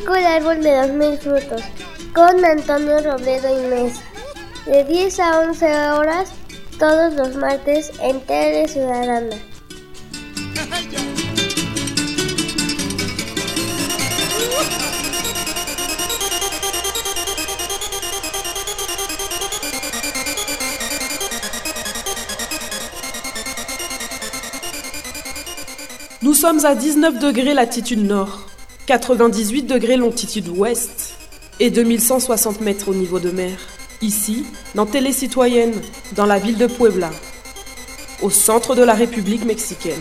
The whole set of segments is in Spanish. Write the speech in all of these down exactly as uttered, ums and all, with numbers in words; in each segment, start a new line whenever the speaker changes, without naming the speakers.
México, el árbol de los mil frutos, con Antonio Robledo y Mesa, de diez a once horas, todos los martes en Tele Ciudadana.
Nous sommes à dix-neuf degrés latitude nord, quatre-vingt-dix-huit degrés longitude ouest et deux mille cent soixante mètres au niveau de mer. Ici, dans Télé Citoyenne, dans la ville de Puebla, au centre de la République mexicaine.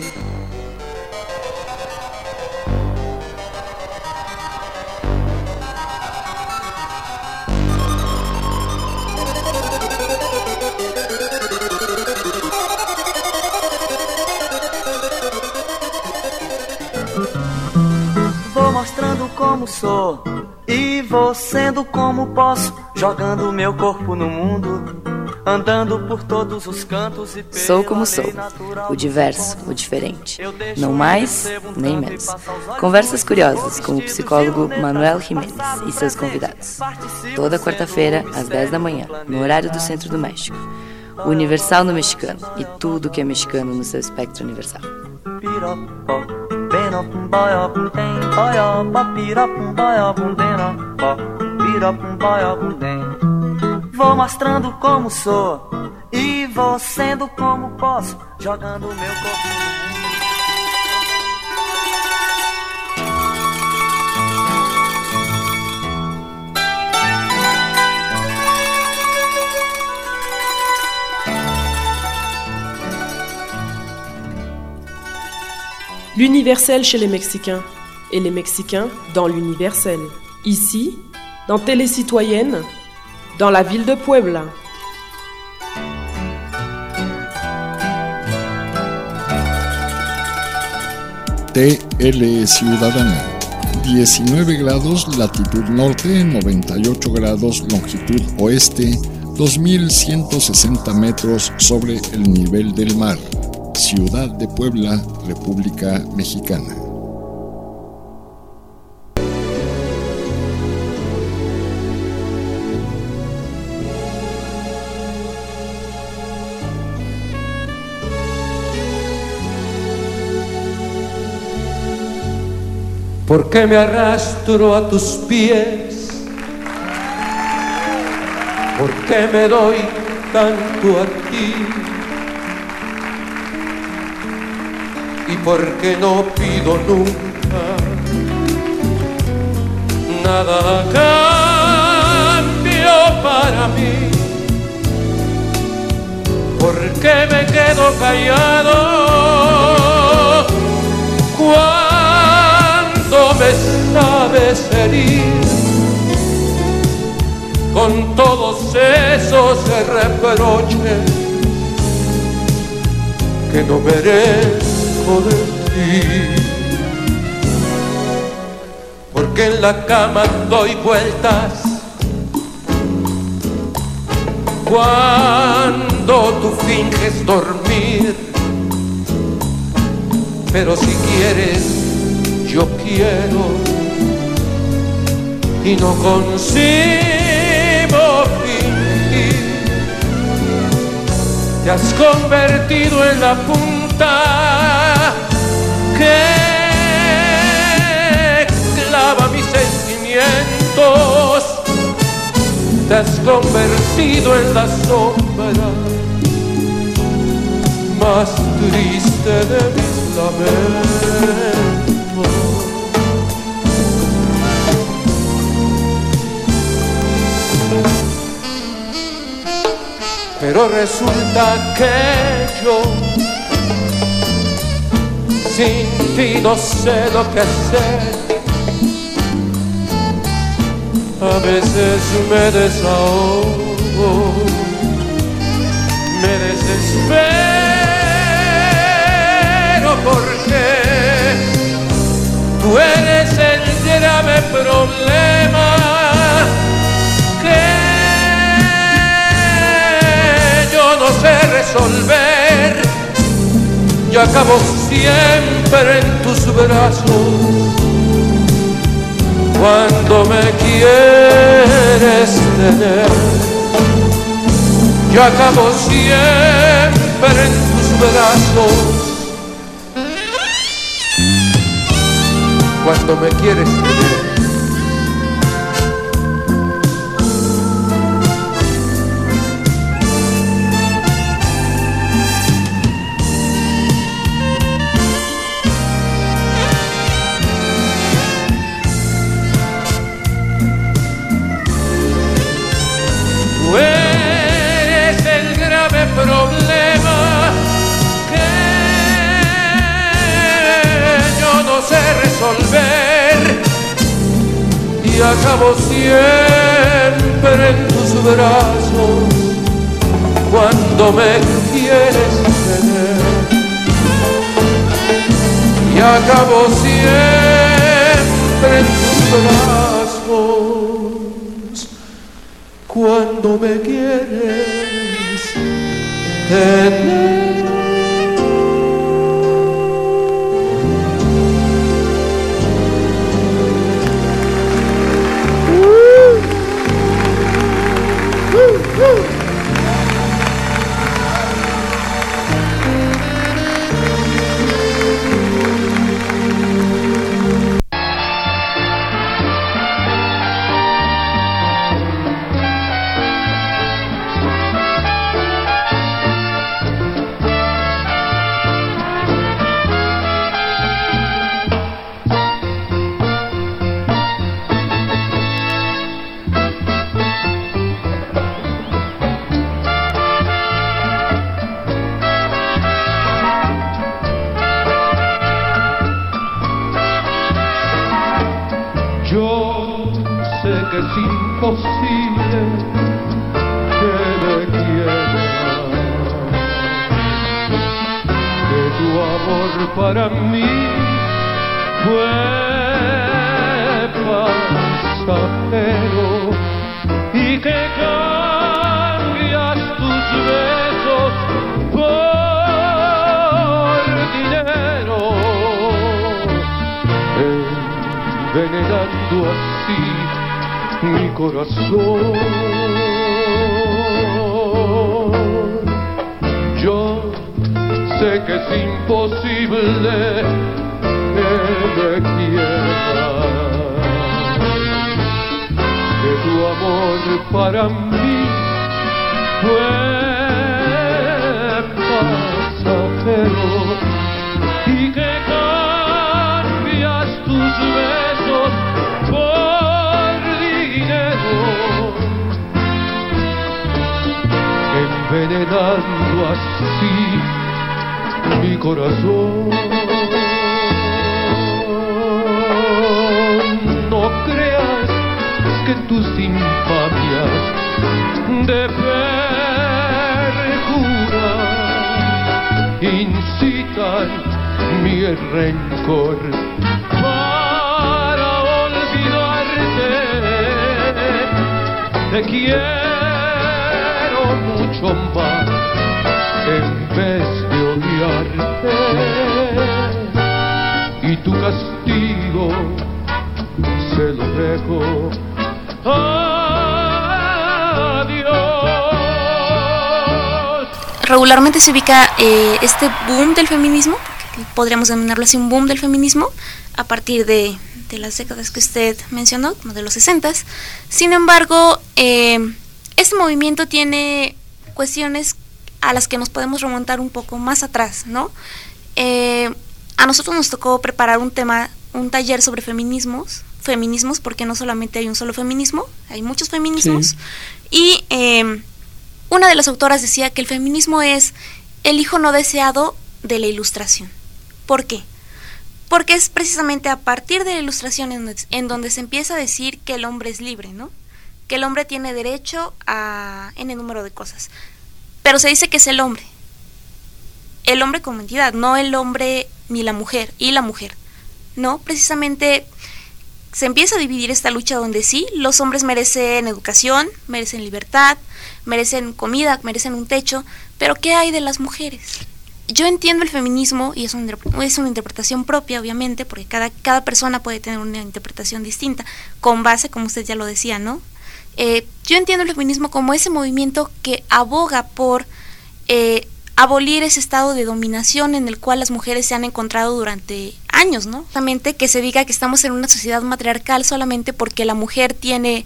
Vou mostrando como sou e vou sendo como posso, jogando meu corpo no mundo, andando por todos os cantos e
Sou como sou, o diverso, o diferente, não mais nem menos. Conversas curiosas com o psicólogo Manuel Jiménez e seus convidados. Toda quarta-feira, às dez da manhã, no horário do Centro do México. Universal no mexicano e tudo que é mexicano no seu espectro universal.
Vou mostrando como sou e vou sendo como posso, jogando meu corpo no mundo.
L'universel chez les Mexicains et les Mexicains dans l'universel. Ici, dans Télé Citoyenne, dans la ville de Puebla.
T L Ciudadana, diecinueve grados latitud norte, noventa y ocho grados longitud oeste, dos mil ciento sesenta metros sobre el nivel del mar. Ciudad de Puebla, República Mexicana.
¿Por qué me arrastro a tus pies? ¿Por qué me doy tanto a ti? ¿Y por qué no pido nunca nada a cambio para mí? ¿Por qué me quedo callado cuando me sabes herir con todos esos reproches que no merezco de ti? Porque en la cama doy vueltas cuando tú finges dormir, pero si quieres yo quiero y no consigo fingir. Te has convertido en la punta que clava mis sentimientos. Te has convertido en la sombra más triste de mis lamentos. Pero resulta que yo sin ti no sé lo que hacer. A veces me desahogo, me desespero porque tú eres el grave problema que no sé resolver. Yo acabo siempre en tus brazos cuando me quieres tener. Yo acabo siempre en tus brazos cuando me quieres tener. Problema que yo no sé resolver y acabo siempre en tus brazos cuando me quieres tener. Y acabo siempre en tus brazos cuando me quieres tener.
Es imposible que le quiera, que tu amor para mí fue pasajero y que cambias tus besos por dinero, envenenando así mi corazón. Yo sé que es imposible que me quiera, que tu amor para mí fue pasajero y que cambias tus besos por dinero, envenenando así mi corazón. No creas que tus infamias de perjura incitan mi rencor. Te quiero mucho más en vez de odiarte, y tu castigo se lo dejo. Adiós.
Regularmente se ubica eh, este boom del feminismo, podríamos denominarlo así, un boom del feminismo, a partir de de las décadas que usted mencionó, como de los sesentas. Sin embargo, eh, este movimiento tiene cuestiones a las que nos podemos remontar un poco más atrás, ¿no? Eh, a nosotros nos tocó preparar un tema, un taller sobre feminismos, feminismos, porque no solamente hay un solo feminismo, hay muchos feminismos, sí. Y eh, una de las autoras decía que el feminismo es el hijo no deseado de la Ilustración. ¿Por qué? Porque es precisamente a partir de la Ilustración en donde, en donde se empieza a decir que el hombre es libre, ¿no? Que el hombre tiene derecho a n número de cosas. Pero se dice que es el hombre. El hombre como entidad, no el hombre ni la mujer, y la mujer. No, precisamente se empieza a dividir esta lucha donde sí, los hombres merecen educación, merecen libertad, merecen comida, merecen un techo, pero ¿qué hay de las mujeres? yo entiendo el feminismo y es una, es una interpretación propia, obviamente, porque cada, cada persona puede tener una interpretación distinta, con base, como usted ya lo decía, ¿no? Eh, yo entiendo el feminismo como ese movimiento que aboga por eh, abolir ese estado de dominación en el cual las mujeres se han encontrado durante años, ¿no? Justamente que se diga que estamos en una sociedad matriarcal solamente porque la mujer tiene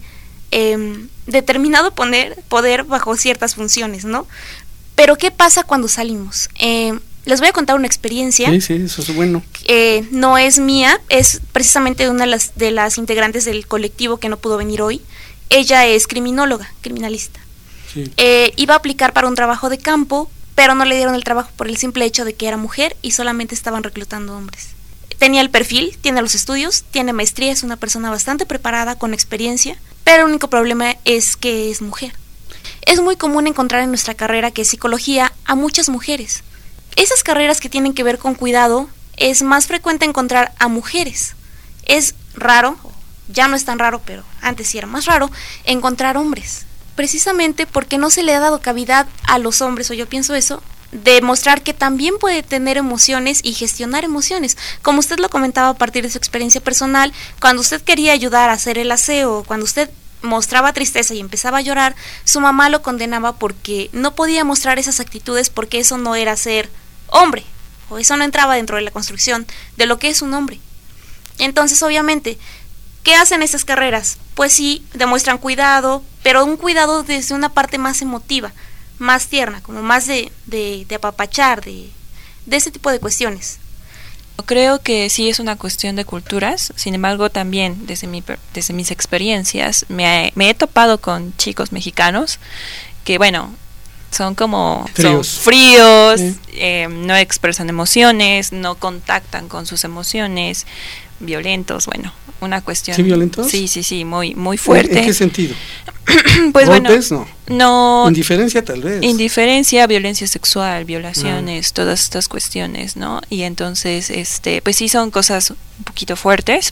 eh, determinado poner, poder bajo ciertas funciones, ¿no? Pero ¿qué pasa cuando salimos? Eh, les voy a contar una experiencia.
Sí, sí, eso es bueno.
Eh, no es mía, es precisamente de una de las, de las integrantes del colectivo que no pudo venir hoy. Ella es criminóloga, criminalista. Sí. Eh, iba a aplicar para un trabajo de campo, pero no le dieron el trabajo por el simple hecho de que era mujer y solamente estaban reclutando hombres. Tenía el perfil, tiene los estudios, tiene maestría, es una persona bastante preparada, con experiencia, pero el único problema es que es mujer. Es muy común encontrar en nuestra carrera, que es psicología, a muchas mujeres. Esas carreras que tienen que ver con cuidado, es más frecuente encontrar a mujeres. Es raro, ya no es tan raro, pero antes sí era más raro, encontrar hombres. Precisamente porque no se le ha dado cavidad a los hombres, o yo pienso eso, de mostrar que también puede tener emociones y gestionar emociones. Como usted lo comentaba a partir de su experiencia personal, cuando usted quería ayudar a hacer el aseo, cuando usted mostraba tristeza y empezaba a llorar, su mamá lo condenaba porque no podía mostrar esas actitudes, porque eso no era ser hombre, o eso no entraba dentro de la construcción de lo que es un hombre. Entonces, obviamente, ¿qué hacen estas carreras? Pues sí, demuestran cuidado, pero un cuidado desde una parte más emotiva, más tierna, como más de, de, de apapachar, de, de ese tipo de cuestiones.
Creo que sí es una cuestión de culturas, sin embargo también desde, mi, desde mis experiencias me, me he topado con chicos mexicanos que, bueno, son como fríos, son fríos sí. eh, no expresan emociones, no contactan con sus emociones, violentos, bueno, una cuestión.
¿Sí, violentos?
Sí, sí, sí, muy muy fuerte.
¿En qué sentido?
Pues
¿Golpes?
Bueno,
no.
no.
Indiferencia tal vez.
Indiferencia, violencia sexual, violaciones, ah. todas estas cuestiones, ¿no? Y entonces, este, pues sí son cosas un poquito fuertes.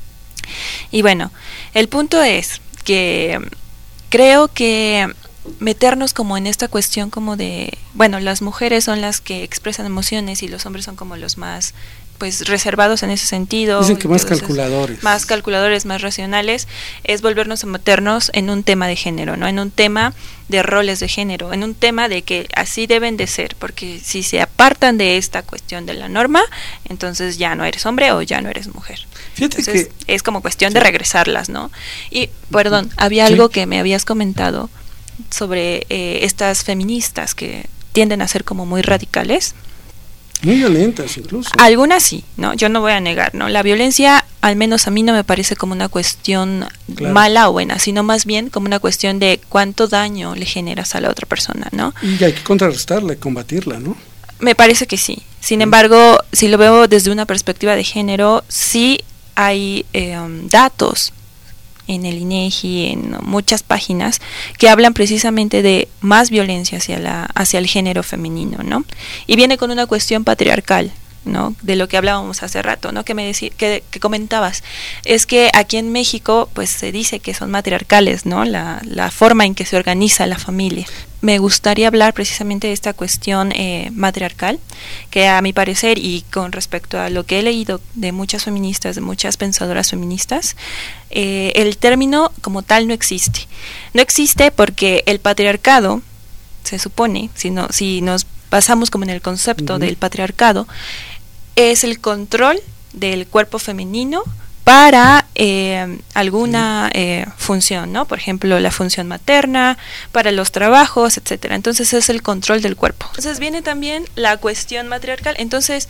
Y bueno, el punto es que creo que meternos como en esta cuestión como de, bueno, las mujeres son las que expresan emociones y los hombres son como los más pues reservados en ese sentido.
Dicen que más calculadores.
Más calculadores, más racionales, es volvernos a meternos en un tema de género, ¿no? En un tema de roles de género, en un tema de que así deben de ser, porque si se apartan de esta cuestión de la norma, entonces ya no eres hombre o ya no eres mujer.
Fíjate
entonces,
que
es como cuestión sí. de regresarlas, ¿no? Y, perdón, había sí. algo que me habías comentado sobre eh, estas feministas que tienden a ser como muy radicales.
Muy violentas incluso.
Algunas sí, ¿no? Yo no voy a negar, ¿no? La violencia, al menos a mí no me parece como una cuestión claro. mala o buena, sino más bien como una cuestión de cuánto daño le generas a la otra persona, ¿no?
Y hay que contrarrestarla y combatirla, ¿no?
Me parece que sí. Sin embargo, si lo veo desde una perspectiva de género, sí hay eh, um, datos en el INEGI, en muchas páginas, que hablan precisamente de más violencia hacia la hacia el género femenino, ¿no? Y viene con una cuestión patriarcal, ¿no? De lo que hablábamos hace rato, ¿no? Que me decí, que, que comentabas, es que aquí en México, pues se dice que son matriarcales, ¿no? La, la forma en que se organiza la familia. Me gustaría hablar precisamente de esta cuestión eh, matriarcal, que a mi parecer y con respecto a lo que he leído de muchas feministas, de muchas pensadoras feministas, eh, el término como tal no existe. No existe porque el patriarcado, se supone, si, no, si nos basamos como en el concepto uh-huh. del patriarcado, es el control del cuerpo femenino para eh, alguna eh, función, ¿no? Por ejemplo, la función materna, para los trabajos, etcétera. Entonces es el control del cuerpo. Entonces viene también la cuestión matriarcal. Entonces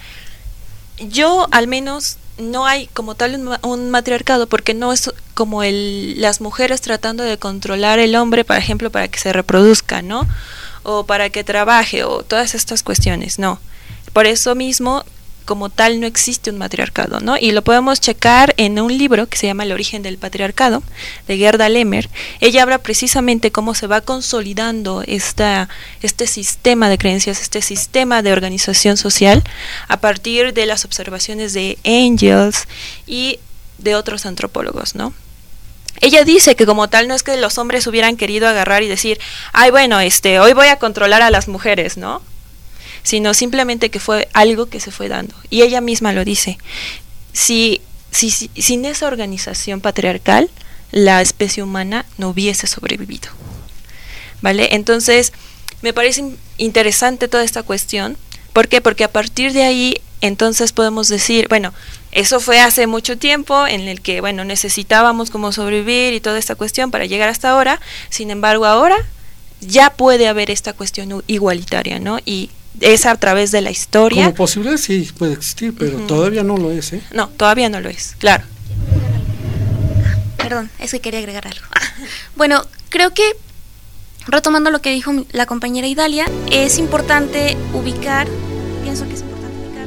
yo al menos no hay como tal un, un matriarcado, porque no es como el las mujeres tratando de controlar el hombre, por ejemplo, para que se reproduzca, ¿no? O para que trabaje, o todas estas cuestiones, no. Por eso mismo, como tal, no existe un matriarcado, ¿no? Y lo podemos checar en un libro que se llama El origen del patriarcado, de Gerda Lemmer. Ella habla precisamente cómo se va consolidando esta, este sistema de creencias, este sistema de organización social, a partir de las observaciones de Engels y de otros antropólogos, ¿no? Ella dice que como tal no es que los hombres hubieran querido agarrar y decir, ay, bueno, este, hoy voy a controlar a las mujeres, ¿no? sino simplemente que fue algo que se fue dando. Y ella misma lo dice, si, si, si sin esa organización patriarcal, la especie humana no hubiese sobrevivido, ¿vale? Entonces, me parece interesante toda esta cuestión. ¿Por qué? Porque a partir de ahí, entonces podemos decir, bueno, eso fue hace mucho tiempo en el que, bueno, necesitábamos como sobrevivir y toda esta cuestión para llegar hasta ahora. Sin embargo, ahora ya puede haber esta cuestión igualitaria, ¿no? Y es a través de la historia.
Como posibilidad sí puede existir, pero uh-huh. todavía no lo es, ¿eh?
No, todavía no lo es, claro.
Perdón, es que quería agregar algo. Bueno, creo que, retomando lo que dijo la compañera Idalia, es importante ubicar, pienso que es importante ubicar.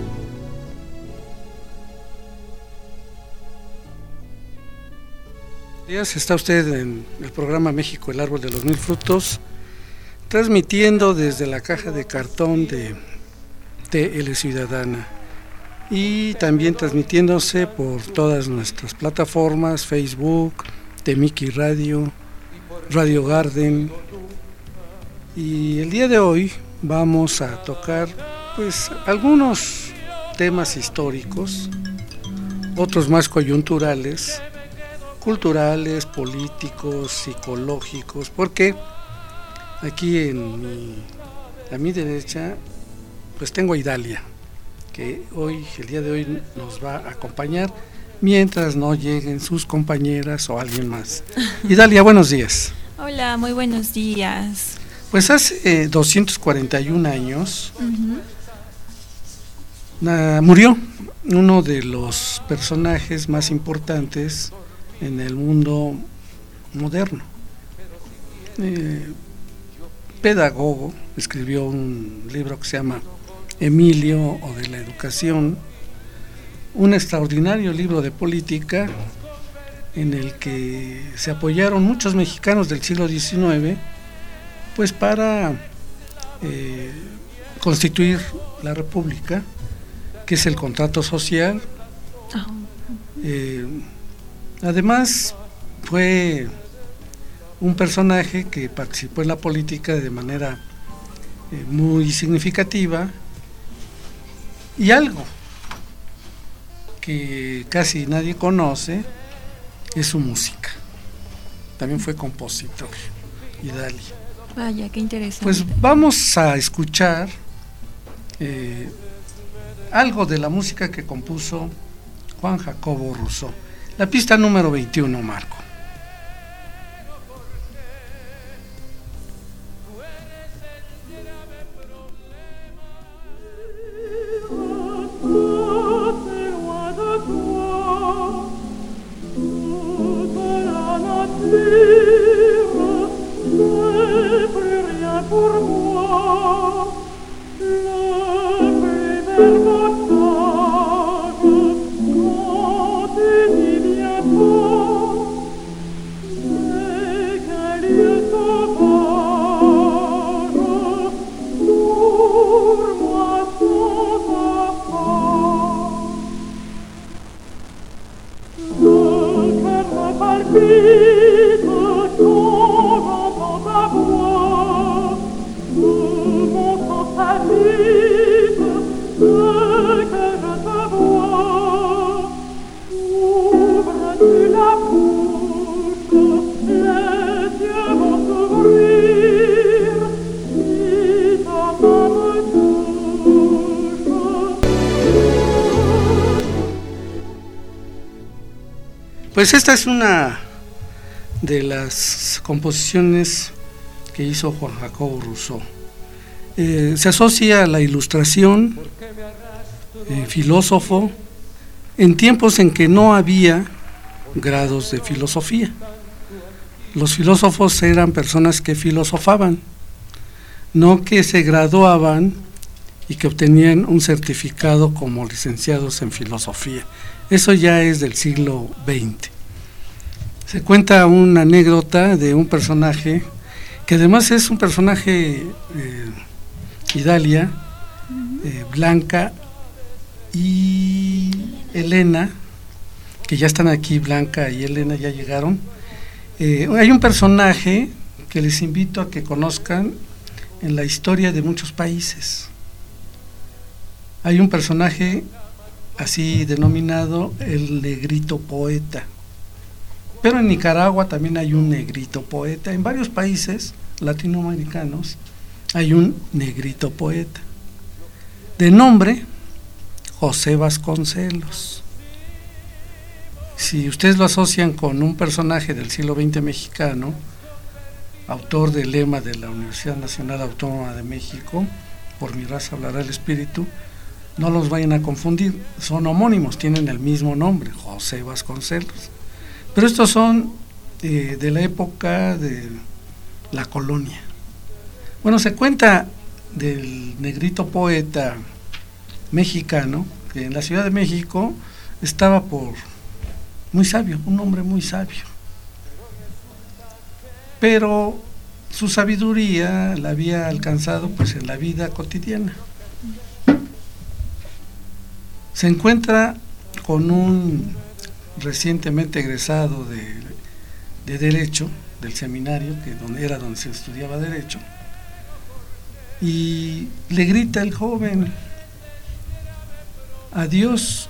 Días, está usted en el programa México, el árbol de los mil frutos, transmitiendo desde la caja de cartón de T L Ciudadana y también transmitiéndose por todas nuestras plataformas, Facebook, Temiki Radio, Radio Garden. Y el día de hoy vamos a tocar pues algunos temas históricos, otros más coyunturales, culturales, políticos, psicológicos, porque aquí en mi, a mi derecha pues tengo a Idalia, que hoy, el día de hoy nos va a acompañar mientras no lleguen sus compañeras o alguien más. Idalia, buenos días.
Hola, muy buenos días.
Pues hace eh, doscientos cuarenta y un años uh-huh. uh, murió uno de los personajes más importantes en el mundo moderno. Eh, pedagogo, escribió un libro que se llama Emilio o de la educación, un extraordinario libro de política en el que se apoyaron muchos mexicanos del siglo diecinueve pues para eh, constituir la república, que es el contrato social. Eh, además fue un personaje que participó en la política de manera eh, muy significativa, y algo que casi nadie conoce es su música. También fue compositor, Idalia.
Vaya, qué interesante.
Pues vamos a escuchar eh, algo de la música que compuso Juan Jacobo Rousseau. La pista número veintiuno, Marco. Pues esta es una de las composiciones que hizo Juan Jacobo Rousseau. Eh, se asocia a la Ilustración, eh, filósofo, en tiempos en que no había grados de filosofía. Los filósofos eran personas que filosofaban, no que se graduaban y que obtenían un certificado como licenciados en filosofía. Eso ya es del siglo veinte. Se cuenta una anécdota de un personaje, que además es un personaje, eh, Idalia, eh, Blanca y Elena, que ya están aquí, Blanca y Elena ya llegaron. Eh, hay un personaje que les invito a que conozcan en la historia de muchos países. hay un personaje así denominado el negrito poeta. Pero en Nicaragua también hay un negrito poeta. En varios países latinoamericanos hay un negrito poeta. De nombre, José Vasconcelos. Si ustedes lo asocian con un personaje del siglo veinte mexicano, autor del lema de la Universidad Nacional Autónoma de México, por mi raza hablará el espíritu, no los vayan a confundir, son homónimos, tienen el mismo nombre, José Vasconcelos. Pero estos son eh, de la época de la colonia. Bueno, se cuenta del negrito poeta mexicano, que en la Ciudad de México estaba por muy sabio, un hombre muy sabio. Pero su sabiduría la había alcanzado pues en la vida cotidiana. Se encuentra con un recientemente egresado de, de Derecho, del seminario, que donde era donde se estudiaba Derecho, y le grita el joven: adiós,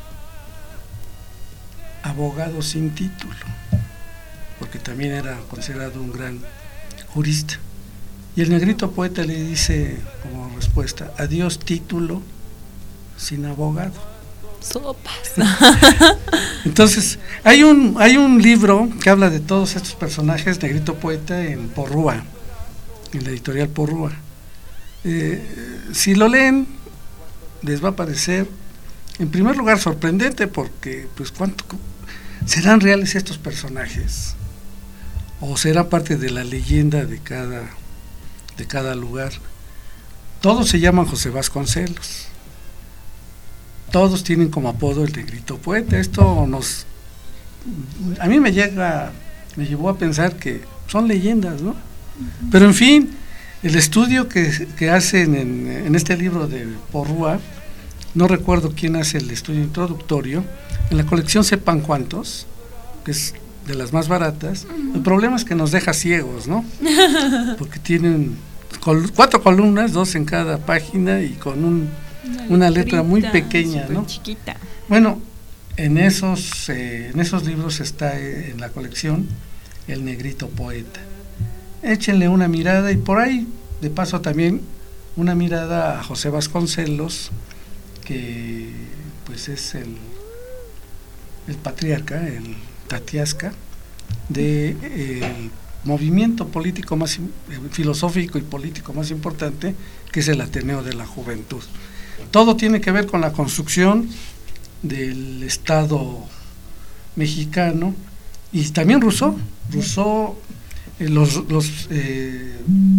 abogado sin título, porque también era considerado un gran jurista. Y el negrito poeta le dice como respuesta: adiós, título sin abogado.
Sopas.
Entonces, hay un, hay un libro que habla de todos estos personajes, negrito poeta, en Porrúa, en la editorial Porrúa. Eh, si lo leen, les va a parecer, en primer lugar, sorprendente, porque, pues, ¿cuánto serán reales estos personajes? ¿O será parte de la leyenda de cada, de cada lugar? Todos se llaman José Vasconcelos. Todos tienen como apodo el negrito poeta. Esto nos, a mí me llega, me llevó a pensar que son leyendas, ¿no? Uh-huh. Pero en fin, el estudio que, que hacen en, en este libro de Porrúa, no recuerdo quién hace el estudio introductorio, en la colección Sepan Cuántos, que es de las más baratas. Uh-huh. El problema es que nos deja ciegos, ¿no? Porque tienen col- cuatro columnas, dos en cada página y con un Una, una letra muy pequeña, ¿no?
Chiquita.
Bueno, en esos eh, en esos libros está eh, en la colección el negrito poeta. Échenle una mirada y por ahí, de paso también, una mirada a José Vasconcelos, que pues es el, el patriarca, el tatiasca, de eh, el movimiento político más, filosófico y político más importante, que es el Ateneo de la Juventud. Todo tiene que ver con la construcción del Estado mexicano, y también Rousseau. Rousseau, eh, los, los eh,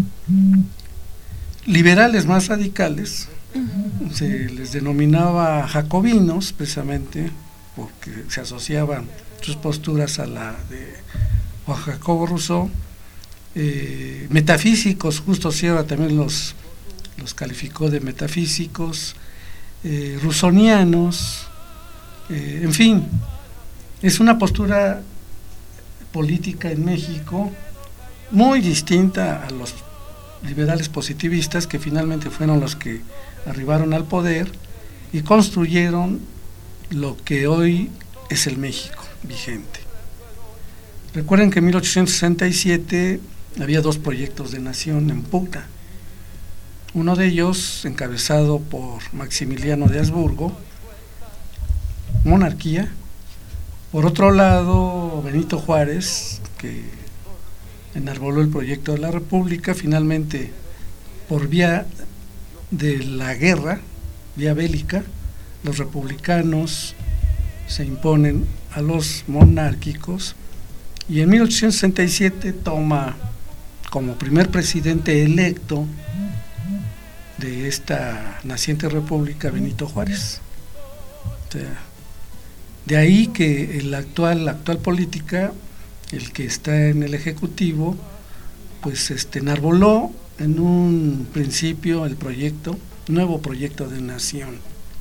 liberales más radicales, uh-huh, se les denominaba jacobinos, precisamente porque se asociaban sus posturas a la de Juan Jacobo Rousseau. Eh, metafísicos, Justo Sierra también los los calificó de metafísicos, eh, rusonianos, eh, en fin, es una postura política en México muy distinta a los liberales positivistas, que finalmente fueron los que arribaron al poder y construyeron lo que hoy es el México vigente. Recuerden que en mil ochocientos sesenta y siete había dos proyectos de nación en puta. Uno de ellos, encabezado por Maximiliano de Habsburgo, monarquía. Por otro lado, Benito Juárez, que enarboló el proyecto de la República. Finalmente, por vía de la guerra, vía bélica, los republicanos se imponen a los monárquicos, y en mil ochocientos sesenta y siete toma como primer presidente electo de esta naciente república Benito Juárez. O sea, de ahí que el actual, la actual política, el que está en el Ejecutivo, pues este enarboló en un principio el proyecto, nuevo proyecto de nación.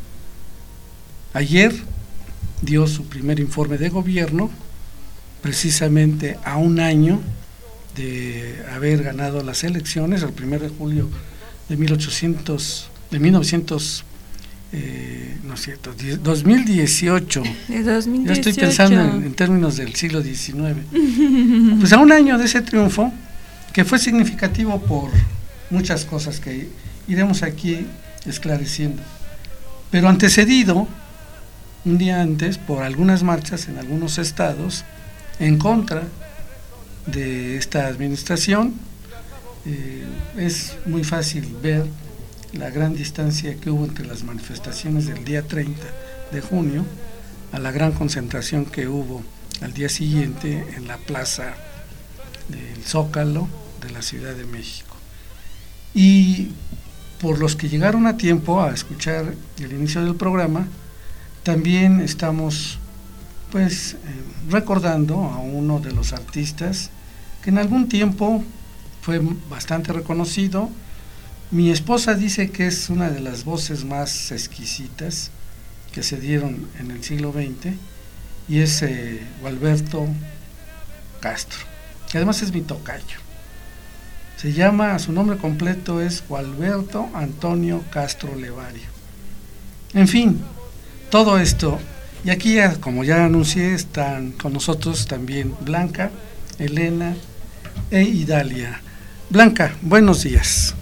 Ayer dio su primer informe de gobierno, precisamente a un año de haber ganado las elecciones, el primero de julio de mil ochocientos, de mil novecientos eh, no es cierto, dos mil dieciocho.
De dos mil dieciocho.
Yo estoy pensando en, en términos del siglo diecinueve. Pues a un año de ese triunfo, que fue significativo por muchas cosas que iremos aquí esclareciendo, pero antecedido un día antes por algunas marchas en algunos estados en contra de esta administración. Eh, es muy fácil ver la gran distancia que hubo entre las manifestaciones del día treinta de junio a la gran concentración que hubo al día siguiente en la plaza del Zócalo de la Ciudad de México. Y por los que llegaron a tiempo a escuchar el inicio del programa, también estamos pues eh, recordando a uno de los artistas que en algún tiempo fue bastante reconocido. Mi esposa dice que es una de las voces más exquisitas que se dieron en el siglo veinte, y es eh, Gualberto Castro, que además es mi tocayo. Se llama, su nombre completo es Gualberto Antonio Castro Levario. En fin, todo esto, y aquí ya, como ya anuncié, están con nosotros también Blanca, Elena e Idalia. Blanca, buenos días.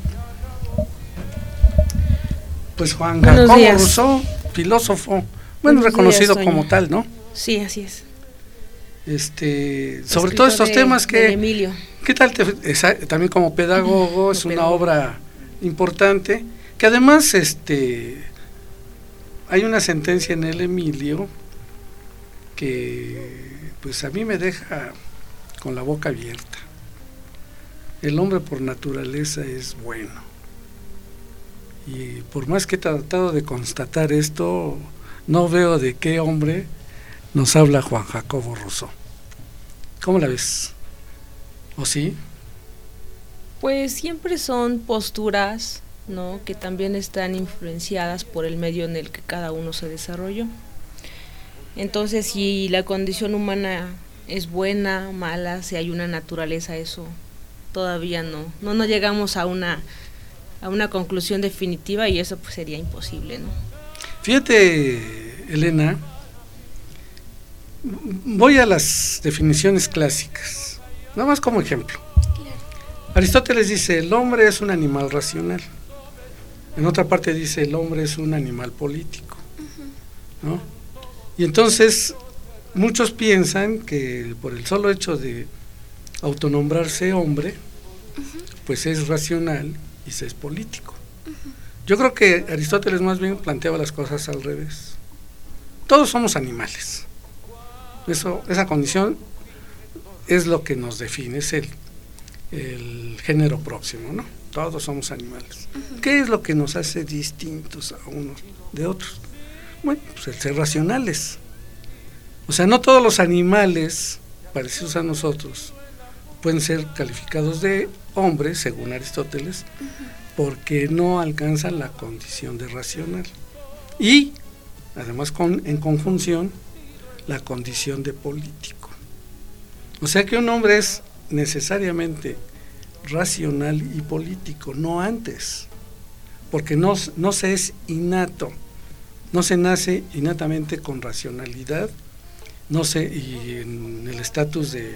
Pues Juan Jacobo Rousseau, filósofo, bueno, buenos reconocido días, como tal, ¿no?
Sí, así es.
Este, sobre todos estos de, temas que,
Emilio.
¿Qué tal? Te, esa, también como pedagogo, uh, es una pedagogo. obra importante, que además, este, hay una sentencia en el Emilio que, pues a mí me deja con la boca abierta. El hombre por naturaleza es bueno. Y por más que he tratado de constatar esto, no veo de qué hombre nos habla Juan Jacobo Rousseau. ¿Cómo la ves? ¿O sí?
Pues siempre son posturas, ¿no?, que también están influenciadas por el medio en el que cada uno se desarrolló. Entonces, si la condición humana es buena, mala, si hay una naturaleza, eso todavía no, no, no llegamos a una a una conclusión definitiva, y eso pues sería imposible, ¿no?
Fíjate, Elena, voy a las definiciones clásicas, nada más como ejemplo. Claro. Aristóteles dice, el hombre es un animal racional. En otra parte dice, el hombre es un animal político, uh-huh. ¿no? Y entonces, muchos piensan que por el solo hecho de autonombrarse hombre, uh-huh. pues es racional y se es político. Uh-huh. Yo creo que Aristóteles más bien planteaba las cosas al revés. Todos somos animales. Eso, esa condición es lo que nos define, es el, el género próximo, ¿no? Todos somos animales. Uh-huh. ¿Qué es lo que nos hace distintos a unos de otros? Bueno, pues el ser racionales. O sea, no todos los animales parecidos a nosotros pueden ser calificados de hombres, según Aristóteles, uh-huh. porque no alcanzan la condición de racional. Y, además, con, en conjunción, la condición de político. O sea que un hombre es necesariamente racional y político, no antes, porque no, no se es innato, no se nace innatamente con racionalidad, no se, y en el estatus de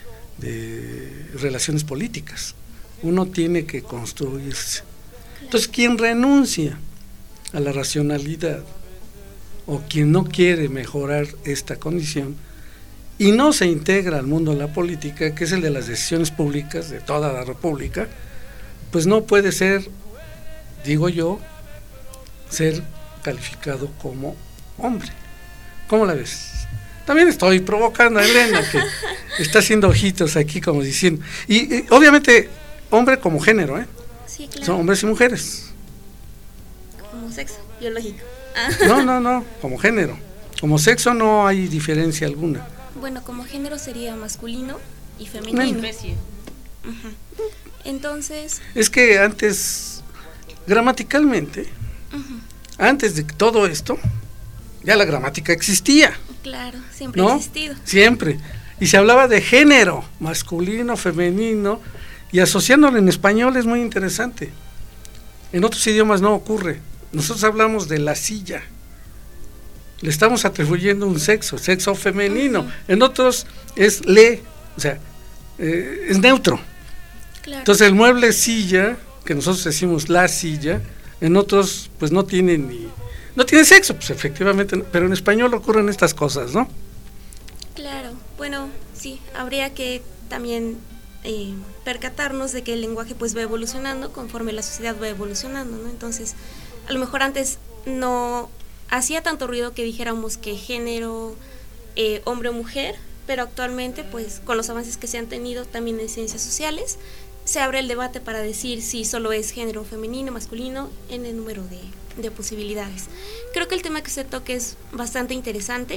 de relaciones políticas, uno tiene que construirse. Entonces, quien renuncia a la racionalidad o quien no quiere mejorar esta condición y no se integra al mundo de la política, que es el de las decisiones públicas de toda la república, pues no puede ser, digo yo, ser calificado como hombre. ¿Cómo la ves? También estoy provocando a Elena, que está haciendo ojitos aquí como diciendo, y, y obviamente hombre como género, ¿eh?
Sí, claro.
Son hombres y mujeres.
Como sexo biológico.
No, no, no, como género. Como sexo no hay diferencia alguna.
Bueno, como género sería masculino y femenino.
Especie.
Uh-huh. Entonces.
Es que antes, gramaticalmente, uh-huh. antes de todo esto, ya la gramática existía.
Claro, siempre
¿no?
ha existido.
Siempre. Y se hablaba de género, masculino, femenino, y asociándolo en español es muy interesante. En otros idiomas no ocurre. nosotros hablamos de la silla, le estamos atribuyendo un sexo, sexo femenino. Uh-huh. En otros es le, o sea, eh, es neutro. Claro. Entonces el mueble silla, que nosotros decimos la silla, en otros pues no tiene ni, no tiene sexo, pues efectivamente, pero en español ocurren estas cosas, ¿no?
Claro, bueno, sí, habría que también eh, percatarnos de que el lenguaje pues va evolucionando conforme la sociedad va evolucionando, ¿no? Entonces, a lo mejor antes no hacía tanto ruido que dijéramos que género, eh, hombre o mujer, pero actualmente pues con los avances que se han tenido también en ciencias sociales, se abre el debate para decir si solo es género femenino, masculino, en el número de, de posibilidades. Creo que el tema que usted toca es bastante interesante.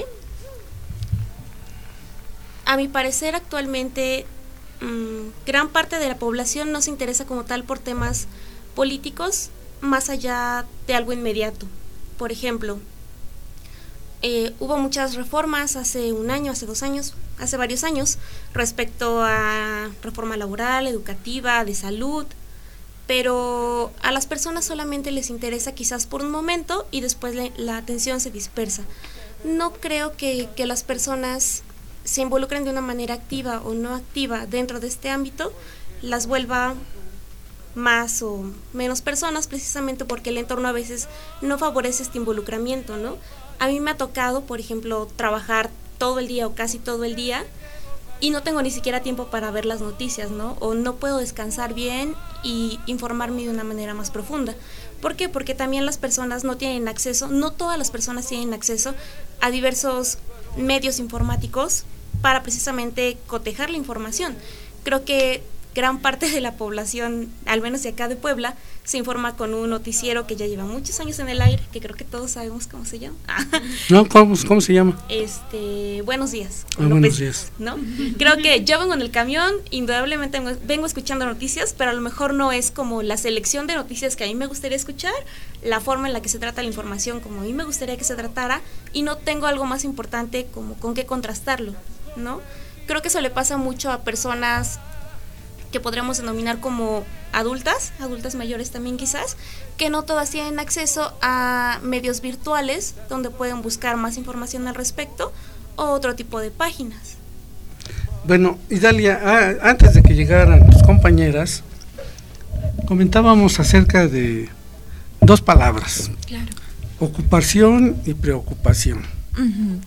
A mi parecer actualmente mmm, gran parte de la población no se interesa como tal por temas políticos más allá de algo inmediato. Por ejemplo, eh, hubo muchas reformas hace un año, hace dos años, hace varios años, respecto a reforma laboral, educativa, de salud, pero a las personas solamente les interesa quizás por un momento y después le, la atención se dispersa. No creo que, que las personas se involucren de una manera activa o no activa dentro de este ámbito, las vuelva más o menos personas, precisamente porque el entorno a veces no favorece este involucramiento, ¿no? A mí me ha tocado, por ejemplo, trabajar todo el día o casi todo el día y no tengo ni siquiera tiempo para ver las noticias, ¿no? O no puedo descansar bien y informarme de una manera más profunda. ¿Por qué? Porque también las personas no tienen acceso, no todas las personas tienen acceso a diversos medios informáticos para precisamente cotejar la información. Creo que gran parte de la población, al menos de acá de Puebla, se informa con un noticiero que ya lleva muchos años en el aire, que creo que todos sabemos cómo se llama.
No, ¿cómo, cómo se llama?
Este, Buenos Días.
Ah, Buenos Días.
¿No? Creo que yo vengo en el camión, indudablemente vengo, vengo escuchando noticias, pero a lo mejor no es como la selección de noticias que a mí me gustaría escuchar, la forma en la que se trata la información como a mí me gustaría que se tratara, y no tengo algo más importante como con qué contrastarlo, ¿no? Creo que eso le pasa mucho a personas que podríamos denominar como adultas, adultas mayores también quizás, que no todas tienen acceso a medios virtuales donde pueden buscar más información al respecto o otro tipo de páginas.
Bueno, Idalia, ah, antes de que llegaran tus compañeras, comentábamos acerca de dos palabras,
claro.
Ocupación y preocupación.
Uh-huh.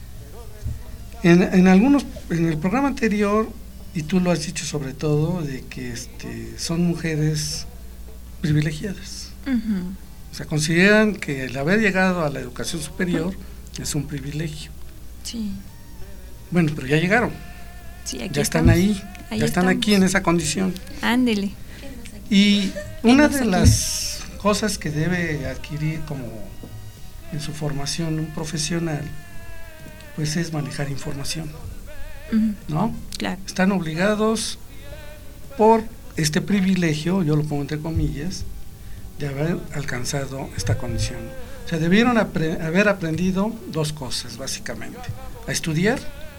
En, en algunos, en el programa anterior, y tú lo has dicho sobre todo, de que este, son mujeres privilegiadas.
Uh-huh.
O sea, consideran que el haber llegado a la educación superior es un privilegio.
Sí.
Bueno, pero ya llegaron.
Sí, aquí
ya están
estamos.
ahí,
ahí
ya están
estamos.
aquí en esa condición.
Ándele.
Y una de
aquí.
las cosas que debe adquirir como en su formación un profesional, pues es manejar información.
Uh-huh.
¿No?
Claro.
Están obligados por este privilegio, yo lo pongo entre comillas, de haber alcanzado esta condición. O sea, debieron apre- haber aprendido dos cosas, básicamente. A estudiar,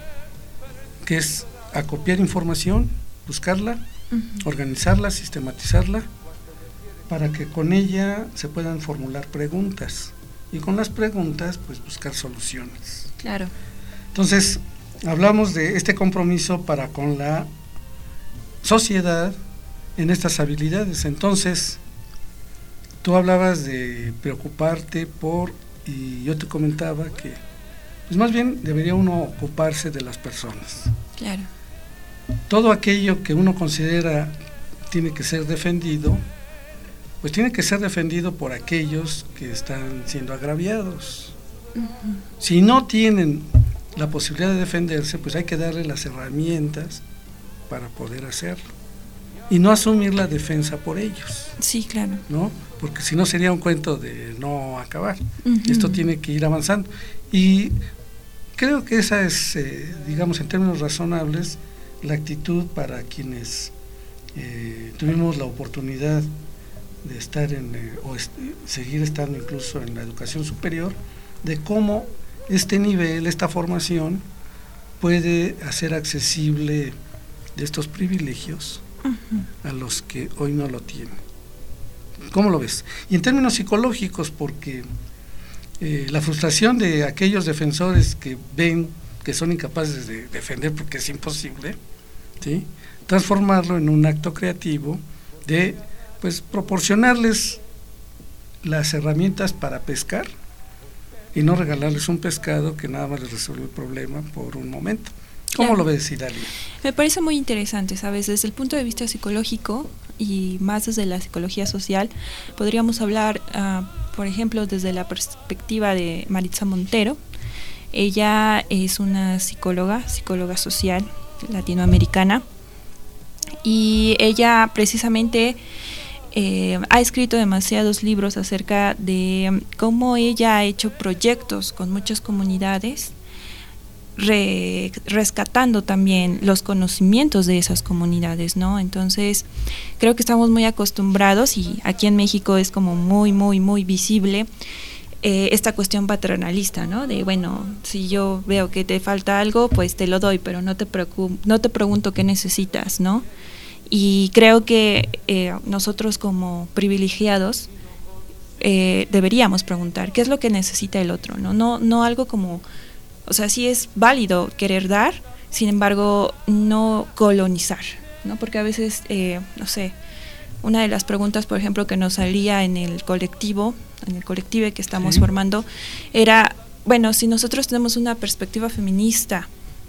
que es a copiar información, buscarla, uh-huh. organizarla, sistematizarla, para que con ella se puedan formular preguntas. Y con las preguntas, pues buscar soluciones.
Claro.
Entonces, hablamos de este compromiso para con la sociedad en estas habilidades. Entonces, tú hablabas de preocuparte por, y yo te comentaba que, pues más bien debería uno ocuparse de las personas.
Claro.
Todo aquello que uno considera tiene que ser defendido, pues tiene que ser defendido por aquellos que están siendo agraviados.
Uh-huh.
Si no tienen la posibilidad de defenderse, pues hay que darle las herramientas para poder hacerlo y no asumir la defensa por ellos.
Sí, claro.
¿No? Porque si no sería un cuento de no acabar.
Uh-huh.
Esto tiene que ir avanzando y creo que esa es, eh, digamos, en términos razonables, la actitud para quienes eh, tuvimos la oportunidad de estar en eh, o est- seguir estando incluso en la educación superior, de cómo este nivel, esta formación puede hacer accesible de estos privilegios uh-huh. a los que hoy no lo tienen. ¿Cómo lo ves? Y en términos psicológicos, porque eh, la frustración de aquellos defensores que ven que son incapaces de defender porque es imposible, ¿sí?, transformarlo en un acto creativo de, pues, proporcionarles las herramientas para pescar y no regalarles un pescado que nada más les resuelve el problema por un momento. ¿Cómo claro. lo ves, Idalia?
Me parece muy interesante, ¿sabes? Desde el punto de vista psicológico y más desde la psicología social, podríamos hablar, uh, por ejemplo, desde la perspectiva de Maritza Montero. Ella es una psicóloga, psicóloga social latinoamericana, y ella precisamente eh, ha escrito demasiados libros acerca de cómo ella ha hecho proyectos con muchas comunidades, Re, rescatando también los conocimientos de esas comunidades, ¿no? Entonces, creo que estamos muy acostumbrados, y aquí en México es como muy, muy, muy visible eh, esta cuestión paternalista, ¿no? De, bueno, si yo veo que te falta algo, pues te lo doy, pero no te preocup- no te pregunto qué necesitas, ¿no? Y creo que eh, nosotros como privilegiados eh, deberíamos preguntar qué es lo que necesita el otro, ¿no? No, no algo como... O sea, sí es válido querer dar, sin embargo, no colonizar, ¿no? Porque a veces, eh, no sé, una de las preguntas, por ejemplo, que nos salía en el colectivo, en el colectivo que estamos sí. formando, era, bueno, si nosotros tenemos una perspectiva feminista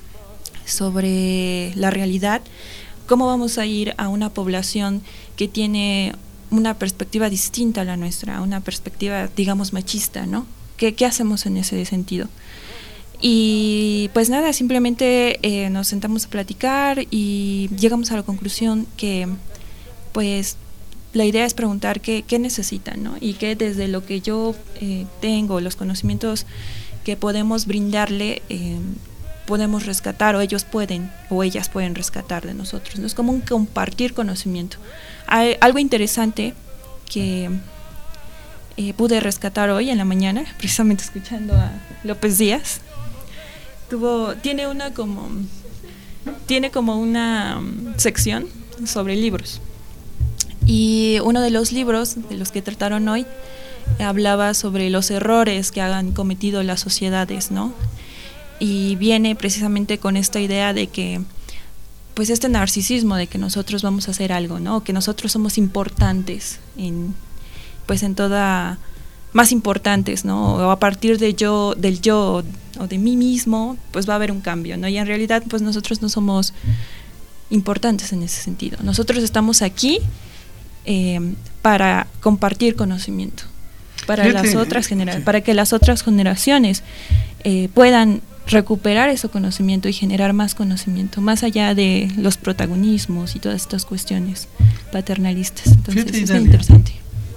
sobre la realidad, ¿cómo vamos a ir a una población que tiene una perspectiva distinta a la nuestra, una perspectiva, digamos, machista, ¿no? ¿Qué, qué hacemos en ese sentido? Y pues nada, simplemente eh, nos sentamos a platicar y llegamos a la conclusión que pues la idea es preguntar qué, qué necesitan, ¿no? Y que desde lo que yo eh, tengo, los conocimientos que podemos brindarle, eh, podemos rescatar, o ellos pueden, o ellas pueden rescatar de nosotros, ¿no? Es como un compartir conocimiento. Hay algo interesante que eh, pude rescatar hoy en la mañana, precisamente escuchando a López Díaz. Tuvo, tiene una como tiene como una um, sección sobre libros, y uno de los libros de los que trataron hoy hablaba sobre los errores que han cometido las sociedades, ¿no? Y viene precisamente con esta idea de que pues este narcisismo de que nosotros vamos a hacer algo, ¿no? Que nosotros somos importantes en pues en toda más importantes, ¿no? O a partir de yo, del yo o de mí mismo, pues va a haber un cambio, ¿no? Y en realidad, pues nosotros no somos importantes en ese sentido. Nosotros estamos aquí eh, para compartir conocimiento, para Fíjate, las otras generaciones, sí. para que las otras generaciones eh, puedan recuperar ese conocimiento y generar más conocimiento, más allá de los protagonismos y todas estas cuestiones paternalistas. Entonces, Fíjate, es muy interesante.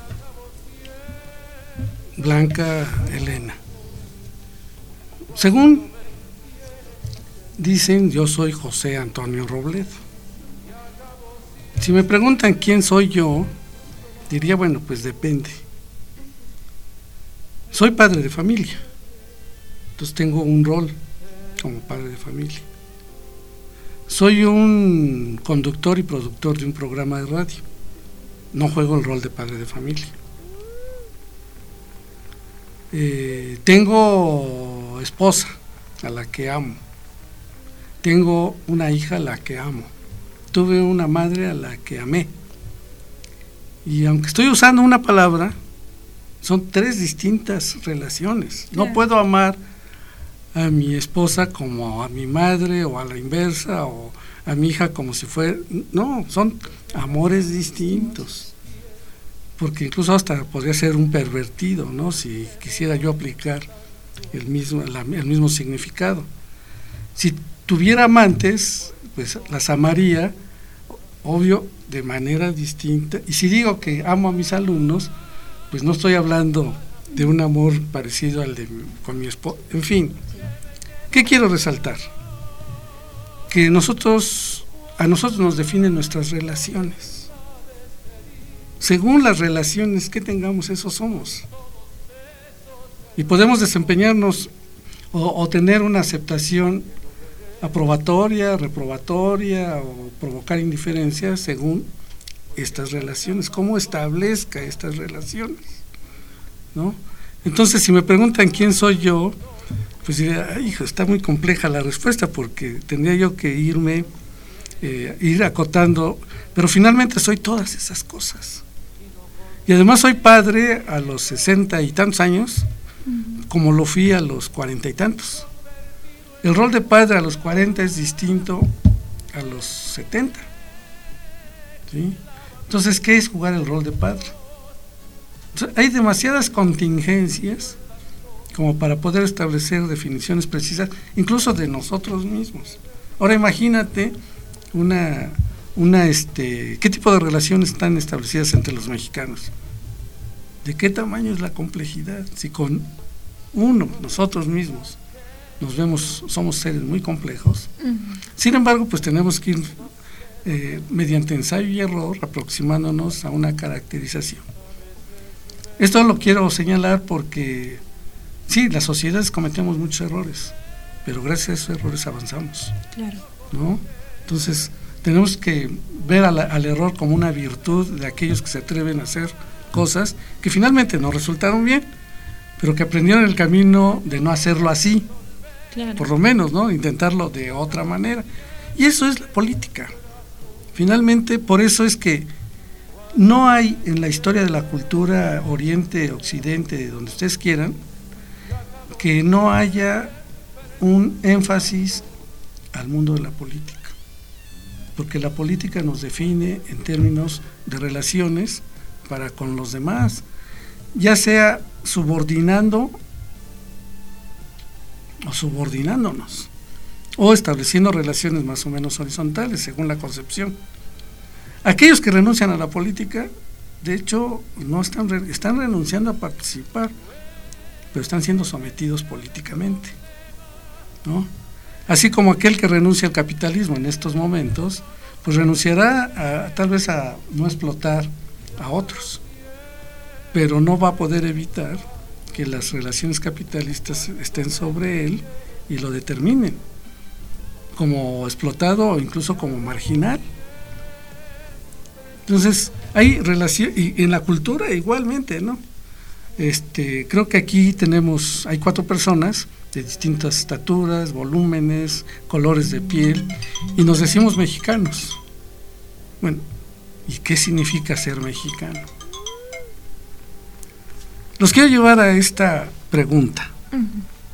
Blanca Elena. Según dicen, yo soy José Antonio Robledo. Si me preguntan quién soy yo, diría, bueno, pues depende. Soy padre de familia, entonces tengo un rol como padre de familia. Soy un conductor y productor de un programa de radio, no juego el rol de padre de familia. Eh, tengo esposa a la que amo, tengo una hija a la que amo, tuve una madre a la que amé, y aunque estoy usando una palabra, son tres distintas relaciones. No puedo amar a mi esposa como a mi madre, o a la inversa, o a mi hija como si fuera, no, son amores distintos. Porque incluso hasta podría ser un pervertido, ¿no? Si quisiera yo aplicar el mismo, la, el mismo significado. Si tuviera amantes, pues las amaría, obvio, de manera distinta. Y si digo que amo a mis alumnos, pues no estoy hablando de un amor parecido al de con mi esposa. En fin, ¿qué quiero resaltar? Que nosotros, a nosotros nos definen nuestras relaciones. Según las relaciones que tengamos, eso somos. Y podemos desempeñarnos o, o tener una aceptación aprobatoria, reprobatoria, o provocar indiferencia según estas relaciones, cómo establezca estas relaciones, ¿no? Entonces, si me preguntan quién soy yo, pues diría, ay, hijo, está muy compleja la respuesta, porque tendría yo que irme, eh, ir acotando, pero finalmente soy todas esas cosas. Y además soy padre a los sesenta y tantos años, como lo fui a los cuarenta y tantos. El rol de padre a los cuarenta es distinto a los setenta, ¿sí? Entonces, ¿qué es jugar el rol de padre? Entonces, hay demasiadas contingencias como para poder establecer definiciones precisas, incluso de nosotros mismos. Ahora imagínate una, una este, ¿qué tipo de relaciones están establecidas entre los mexicanos? ¿De qué tamaño es la complejidad? Si con uno, nosotros mismos, nos vemos, somos seres muy complejos. Uh-huh. Sin embargo, pues tenemos que ir eh, mediante ensayo y error aproximándonos a una caracterización. Esto lo quiero señalar porque sí, las sociedades cometemos muchos errores, pero gracias a esos errores avanzamos. Claro. ¿No? Entonces, tenemos que ver a la, al error como una virtud de aquellos que se atreven a hacer cosas que finalmente no resultaron bien, pero que aprendieron el camino de no hacerlo así. Claro. Por lo menos, ¿no? Intentarlo de otra manera. Y eso es la política. Finalmente, por eso es que no hay en la historia de la cultura Oriente, Occidente, donde ustedes quieran, que no haya un énfasis al mundo de la política. Porque la política nos define en términos de relaciones para con los demás, ya sea subordinando o subordinándonos, o estableciendo relaciones más o menos horizontales, según la concepción. Aquellos que renuncian a la política, de hecho, no están, re, están renunciando a participar, pero están siendo sometidos políticamente, ¿no? Así como aquel que renuncia al capitalismo en estos momentos, pues renunciará a, tal vez a no explotar a otros, pero no va a poder evitar que las relaciones capitalistas estén sobre él y lo determinen como explotado o incluso como marginal. Entonces hay relación, y en la cultura igualmente, ¿no? Este, creo que aquí tenemos, hay cuatro personas de distintas estaturas, volúmenes, colores de piel, y nos decimos mexicanos. Bueno, ¿y qué significa ser mexicano? Los quiero llevar a esta pregunta. Uh-huh.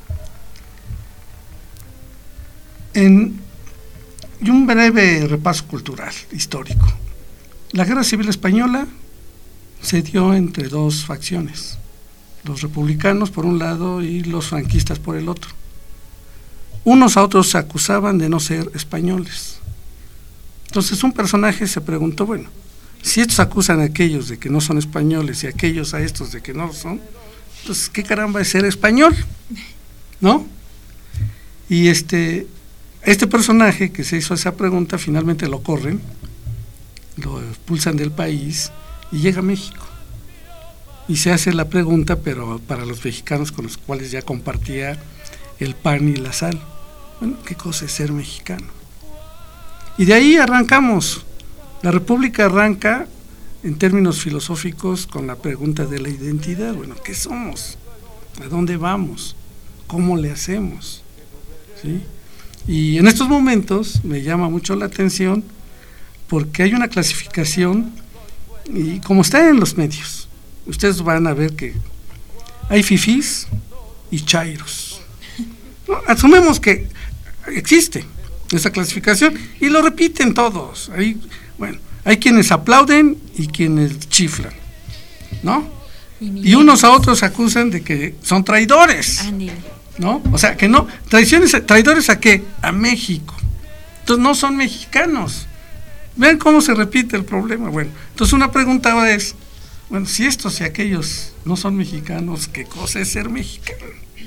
En y un breve repaso cultural, histórico. La Guerra Civil Española se dio entre dos facciones, los republicanos por un lado y los franquistas por el otro. Unos a otros se acusaban de no ser españoles. Entonces un personaje se preguntó, bueno, si estos acusan a aquellos de que no son españoles y aquellos a estos de que no son, entonces ¿qué caramba es ser español? ¿No? Y este, este personaje que se hizo esa pregunta, finalmente lo corren, lo expulsan del país y llega a México. Y se hace la pregunta, pero para los mexicanos con los cuales ya compartía el pan y la sal. Bueno, ¿qué cosa es ser mexicano? Y de ahí arrancamos. La República arranca en términos filosóficos con la pregunta de la identidad. Bueno, ¿qué somos? ¿A dónde vamos? ¿Cómo le hacemos? ¿Sí? Y en estos momentos me llama mucho la atención porque hay una clasificación, y como está en los medios, ustedes van a ver que hay fifís y chairos. No, asumimos que existe esa clasificación y lo repiten todos. Hay, bueno, hay quienes aplauden y quienes chiflan, ¿no? Y unos a otros acusan de que son traidores, ¿no? O sea, que no, traiciones, traidores ¿a qué? A México. Entonces no son mexicanos. Vean cómo se repite el problema. Bueno, entonces una pregunta es, bueno, si estos y aquellos no son mexicanos, ¿qué cosa es ser mexicano?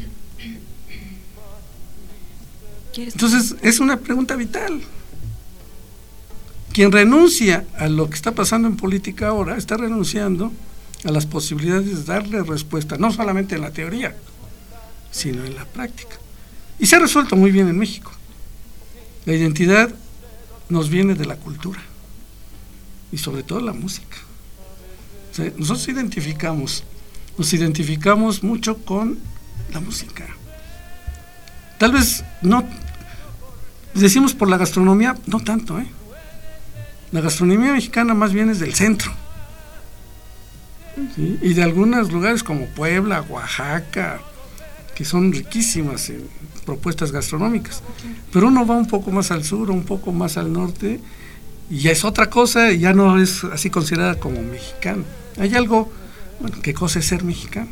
Entonces es una pregunta vital. Quien renuncia a lo que está pasando en política ahora, está renunciando a las posibilidades de darle respuesta, no solamente en la teoría, sino en la práctica. Y se ha resuelto muy bien en México. La identidad nos viene de la cultura. y sobre todo la música. O sea, nosotros identificamos, nos identificamos mucho con la música. Tal vez no, decimos por la gastronomía, no tanto, ¿eh? La gastronomía mexicana más bien es del centro, ¿sí? Y de algunos lugares como Puebla, Oaxaca, que son riquísimas en propuestas gastronómicas. Pero uno va un poco más al sur, un poco más al norte, y ya es otra cosa, y ya no es así considerada como mexicano. Hay algo, bueno, ¿qué cosa es ser mexicano?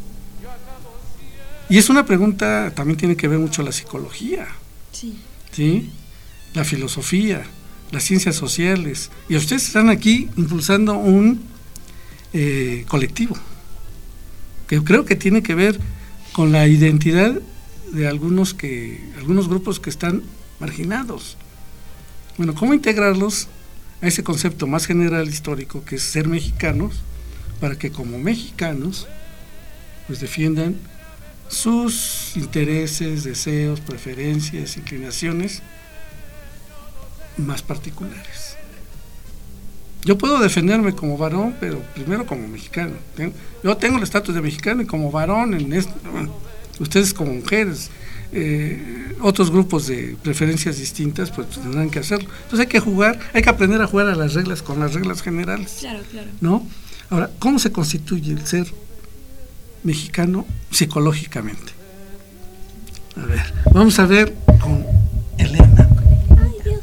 Y es una pregunta, también tiene que ver mucho la psicología,
sí,
¿sí? La filosofía, las ciencias sociales, y ustedes están aquí impulsando un eh, colectivo, que creo que tiene que ver con la identidad de algunos que algunos grupos que están marginados. Bueno, ¿cómo integrarlos a ese concepto más general histórico que es ser mexicanos, para que como mexicanos pues defiendan sus intereses, deseos, preferencias, inclinaciones más particulares? Yo puedo defenderme como varón, pero primero como mexicano. Yo tengo el estatus de mexicano y como varón, en esto, bueno, ustedes como mujeres, eh, otros grupos de preferencias distintas, pues tendrán que hacerlo. Entonces hay que jugar, hay que aprender a jugar a las reglas con las reglas generales.
Claro, claro.
¿No? Ahora, ¿cómo se constituye el ser mexicano psicológicamente? A ver, vamos a ver con Elena.
Ay, Dios.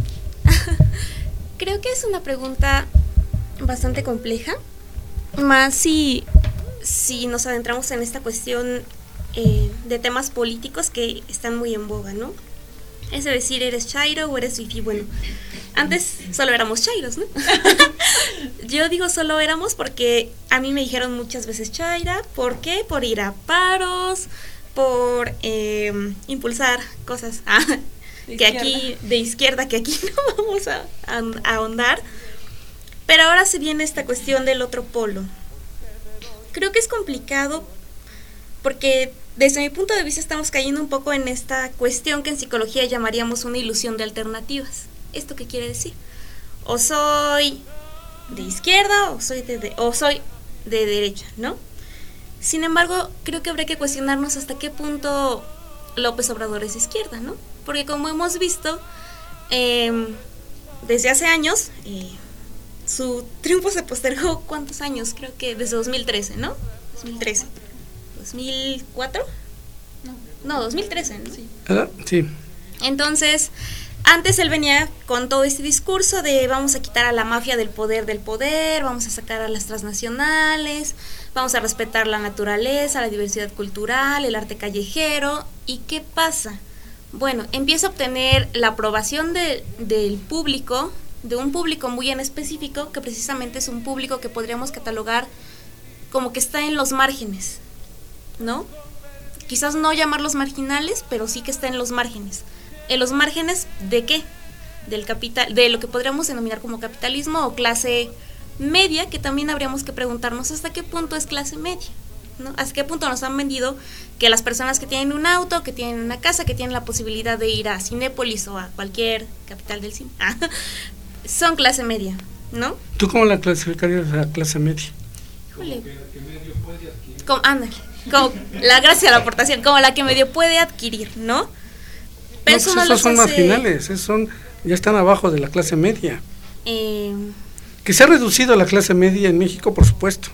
Creo que es una pregunta bastante compleja, más si, si nos adentramos en esta cuestión eh, de temas políticos que están muy en boga, ¿no? Es decir, ¿eres chairo o eres fifí? Bueno, antes solo éramos chairos, ¿no? Yo digo solo éramos porque a mí me dijeron muchas veces chaira. ¿Por qué? Por ir a paros, por eh, impulsar cosas ah, que aquí de izquierda, que aquí no vamos a, a, a ahondar. Pero ahora se viene esta cuestión del otro polo. Creo que es complicado porque desde mi punto de vista estamos cayendo un poco en esta cuestión que en psicología llamaríamos una ilusión de alternativas. ¿Esto qué quiere decir? O soy de izquierda o soy de, de, o soy de derecha, ¿no? Sin embargo, creo que habría que cuestionarnos hasta qué punto López Obrador es izquierda, ¿no? Porque como hemos visto, eh, desde hace años, eh, su triunfo se postergó, ¿cuántos años? Creo que desde dos mil trece, ¿no? dos mil trece. ¿dos mil cuatro? No, no dos mil trece, ¿no? Sí.
¿Ah? Sí.
Entonces, antes él venía con todo este discurso de vamos a quitar a la mafia del poder del poder, vamos a sacar a las transnacionales, vamos a respetar la naturaleza, la diversidad cultural, el arte callejero. ¿Y qué pasa? Bueno, empieza a obtener la aprobación de, del público, de un público muy en específico, que precisamente es un público que podríamos catalogar como que está en los márgenes, ¿no? Quizás no llamarlos marginales, pero sí que está en los márgenes. ¿En los márgenes de qué? Del capital, de lo que podríamos denominar como capitalismo o clase media, que también habríamos que preguntarnos hasta qué punto es clase media, ¿no? Hasta qué punto nos han vendido que las personas que tienen un auto, que tienen una casa, que tienen la posibilidad de ir a Cinépolis o a cualquier capital del cine, son clase media, ¿no?
¿Tú cómo la clasificarías a la clase media?
Híjole. Como, ándale, como la gracia a la aportación, como la que medio puede adquirir, ¿no?
Pero no, eso pues no esos son hace... marginales, esos son, ya están abajo de la clase media.
Eh...
Que se ha reducido la clase media en México, por supuesto,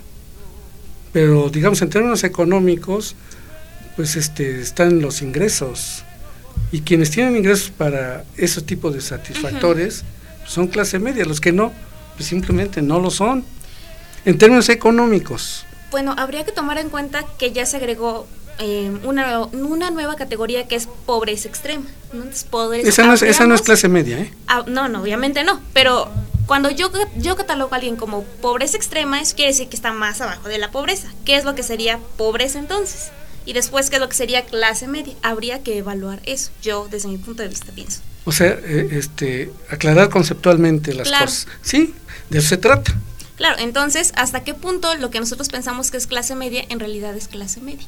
pero digamos en términos económicos, pues este están los ingresos, y quienes tienen ingresos para ese tipo de satisfactores, uh-huh, pues son clase media, los que no, pues simplemente no lo son. En términos económicos,
bueno, habría que tomar en cuenta que ya se agregó eh, una, una nueva categoría que es pobreza extrema, ¿no? Entonces, pobreza,
esa, no es, esa no es clase media, ¿eh?
Ah, no, no, obviamente no, pero cuando yo, yo catalogo a alguien como pobreza extrema, eso quiere decir que está más abajo de la pobreza. ¿Qué es lo que sería pobreza entonces? Y después, ¿qué es lo que sería clase media? Habría que evaluar eso, yo desde mi punto de vista pienso.
O sea, eh, este, aclarar conceptualmente las
claro.
cosas, ¿sí? De eso se trata.
Claro, entonces, ¿hasta qué punto lo que nosotros pensamos que es clase media, en realidad es clase media?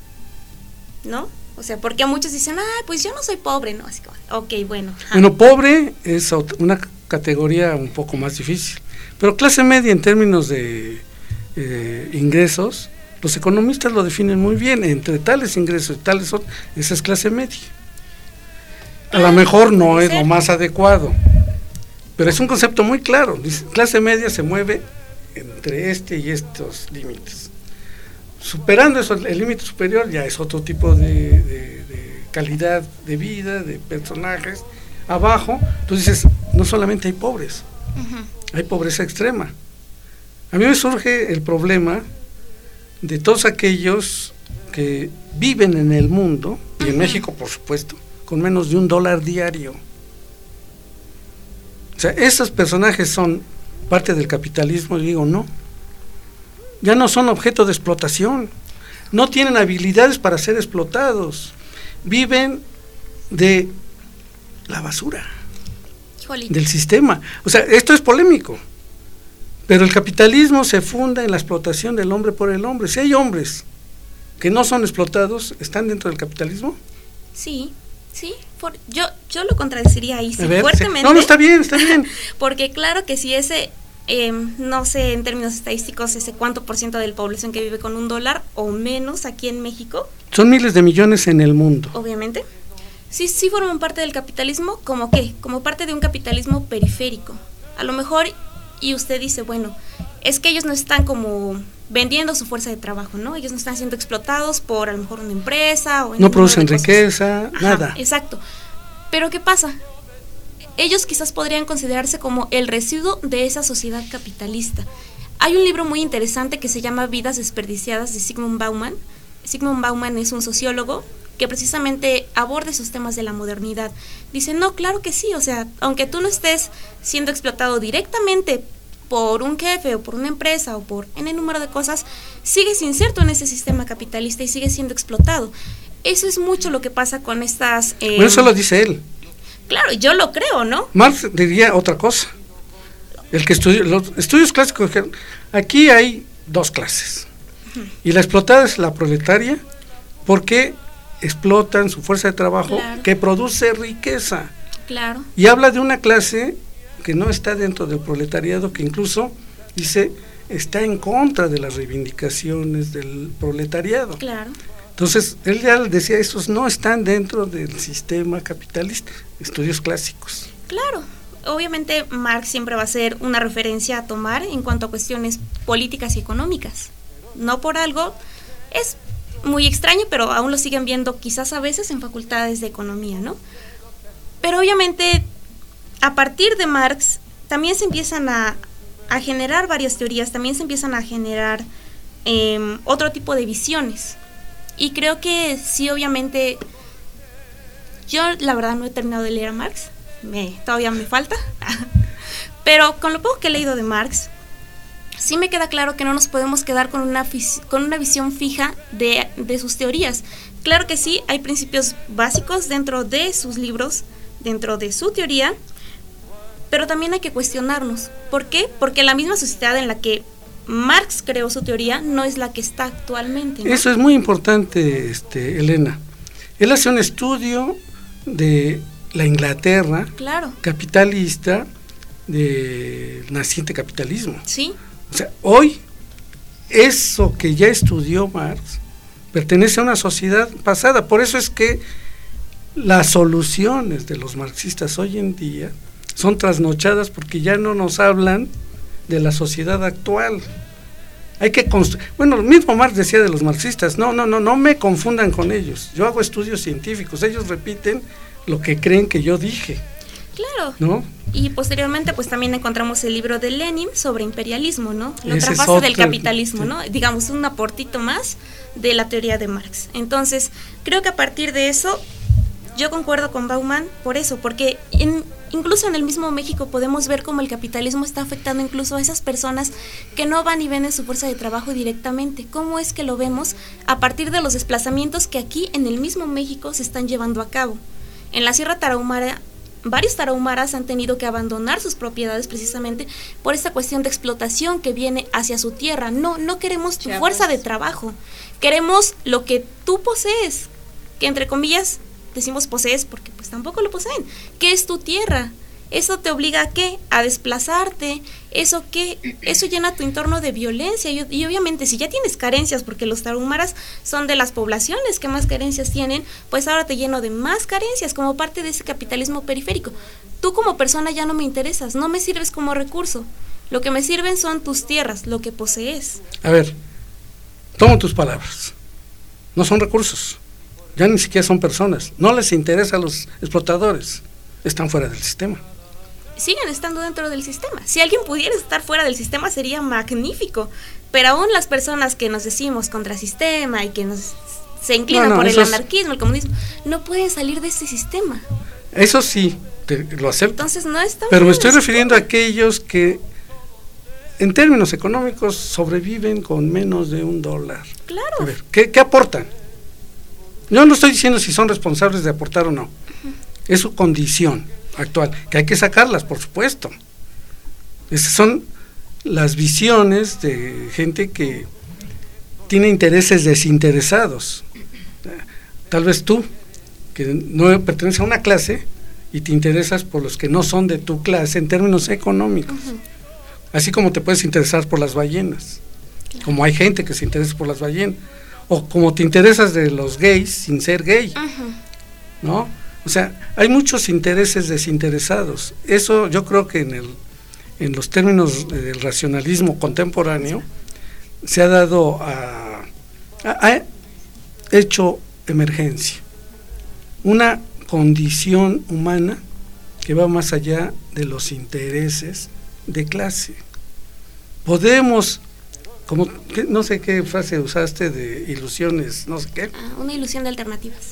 ¿No? O sea, porque muchos dicen, ah, pues yo no soy pobre, ¿no? Así como, ok, bueno. Ajá.
Bueno, pobre es una categoría un poco más difícil. Pero clase media en términos de eh, ingresos, los economistas lo definen muy bien, entre tales ingresos y tales otros, esa es clase media. A lo mejor no es lo más adecuado, pero es un concepto muy claro. Dice, clase media se mueve entre este y estos límites. Superando eso, el límite superior ya es otro tipo de, de, de calidad de vida, de personajes. Abajo, tú dices, no solamente hay pobres, uh-huh. hay pobreza extrema. A mí me surge el problema de todos aquellos que viven en el mundo, y en uh-huh. México por supuesto, con menos de un dólar diario. O sea, esos personajes son parte del capitalismo, y digo, no, ya no son objeto de explotación, no tienen habilidades para ser explotados, viven de la basura, Híjole. del sistema. O sea, esto es polémico, pero el capitalismo se funda en la explotación del hombre por el hombre. Si hay hombres que no son explotados, ¿están dentro del capitalismo?
Sí, sí, por, yo yo lo contradeciría ahí sí, ver, fuertemente.
Sí. No, no, está bien, está bien.
Porque claro que si ese, eh, no sé en términos estadísticos, ese cuánto por ciento de la población que vive con un dólar o menos aquí en México.
Son miles de millones en el mundo.
Obviamente. Sí, sí forman parte del capitalismo, ¿como qué? Como parte de un capitalismo periférico. A lo mejor, y usted dice, bueno, es que ellos no están como vendiendo su fuerza de trabajo, ¿no? Ellos no están siendo explotados por a lo mejor una empresa o en
no producen riqueza,
Ajá,
nada.
Exacto. Pero ¿qué pasa? Ellos quizás podrían considerarse como el residuo de esa sociedad capitalista. Hay un libro muy interesante que se llama Vidas desperdiciadas de Zygmunt Bauman. Zygmunt Bauman es un sociólogo que precisamente aborda esos temas de la modernidad. Dice, no, claro que sí, o sea, aunque tú no estés siendo explotado directamente por un jefe o por una empresa o por N número de cosas, sigues inserto en ese sistema capitalista y sigues siendo explotado. Eso es mucho lo que pasa con estas... Eh,
bueno, eso lo dice él.
Claro, yo lo creo, ¿no?
Marx diría otra cosa. El que estudió, los estudios clásicos dijeron, aquí hay dos clases. Uh-huh. Y la explotada es la proletaria, porque explotan su fuerza de trabajo, claro, que produce riqueza.
Claro.
Y habla de una clase que no está dentro del proletariado, que incluso dice está en contra de las reivindicaciones del proletariado.
Claro.
Entonces, él ya decía, estos no están dentro del sistema capitalista, estudios clásicos.
Claro. Obviamente Marx siempre va a ser una referencia a tomar en cuanto a cuestiones políticas y económicas. No por algo, es muy extraño, pero aún lo siguen viendo quizás a veces en facultades de economía, ¿no? Pero obviamente a partir de Marx también se empiezan a, a generar varias teorías, también se empiezan a generar eh, otro tipo de visiones. Y creo que sí, obviamente, yo la verdad no he terminado de leer a Marx, me, todavía me falta, pero con lo poco que he leído de Marx, sí me queda claro que no nos podemos quedar con una, con una visión fija de, de sus teorías. Claro que sí, hay principios básicos dentro de sus libros, dentro de su teoría, pero también hay que cuestionarnos. ¿Por qué? Porque la misma sociedad en la que Marx creó su teoría no es la que está actualmente, ¿no?
Eso es muy importante, este, Elena. Él hace un estudio de la Inglaterra,
claro,
capitalista, del naciente capitalismo.
Sí.
O sea, hoy, eso que ya estudió Marx pertenece a una sociedad pasada. Por eso es que las soluciones de los marxistas hoy en día son trasnochadas, porque ya no nos hablan de la sociedad actual. Hay que construir. Bueno, el mismo Marx decía de los marxistas, no, no, no, no me confundan con ellos. Yo hago estudios científicos, ellos repiten lo que creen que yo dije.
Claro.
¿No?
Y posteriormente pues también encontramos el libro de Lenin sobre imperialismo, ¿no? La otra fase otro, del capitalismo, sí, ¿no? Digamos, un aportito más de la teoría de Marx. Entonces, creo que a partir de eso, yo concuerdo con Bauman por eso, porque en, incluso en el mismo México podemos ver cómo el capitalismo está afectando incluso a esas personas que no van y venden su fuerza de trabajo directamente. ¿Cómo es que lo vemos? A partir de los desplazamientos que aquí en el mismo México se están llevando a cabo. En la Sierra Tarahumara, varios tarahumaras han tenido que abandonar sus propiedades precisamente por esta cuestión de explotación que viene hacia su tierra. No, no queremos tu Chiapas. fuerza de trabajo, queremos lo que tú posees, que entre comillas decimos posees porque pues tampoco lo poseen, que es tu tierra. Eso te obliga a qué? A desplazarte. Eso qué? Eso llena tu entorno de violencia. Y, y obviamente si ya tienes carencias, porque los tarahumaras son de las poblaciones que más carencias tienen, pues ahora te lleno de más carencias como parte de ese capitalismo periférico. Tú como persona ya no me interesas, no me sirves como recurso. Lo que me sirven son tus tierras, lo que posees.
A ver, tomo tus palabras. No son recursos, ya ni siquiera son personas. No les interesa a los explotadores, están fuera del sistema.
Siguen estando dentro del sistema. Si alguien pudiera estar fuera del sistema sería magnífico, pero aún las personas que nos decimos contra sistema y que nos se inclinan no, no, por el anarquismo, el comunismo, no pueden salir de ese sistema.
Eso sí, te, lo acepto.
Entonces no está
Pero me estoy refiriendo a aquellos que en términos económicos sobreviven con menos de un dólar.
Claro.
A ver, ¿qué, qué aportan? Yo no estoy diciendo si son responsables de aportar o no. Uh-huh. Es su condición actual, que hay que sacarlas, por supuesto. Esas son las visiones de gente que tiene intereses desinteresados. Tal vez tú, que no perteneces a una clase y te interesas por los que no son de tu clase en términos económicos. Uh-huh. Así como te puedes interesar por las ballenas, claro. Como hay gente que se interesa por las ballenas, o como te interesas de los gays sin ser gay, uh-huh. ¿No? O sea, hay muchos intereses desinteresados. Eso yo creo que en el en los términos del racionalismo contemporáneo se ha dado a, a, a hecho emergencia, una condición humana que va más allá de los intereses de clase. Podemos, como no sé qué frase usaste de ilusiones, no sé qué.
Ah, una ilusión de alternativas.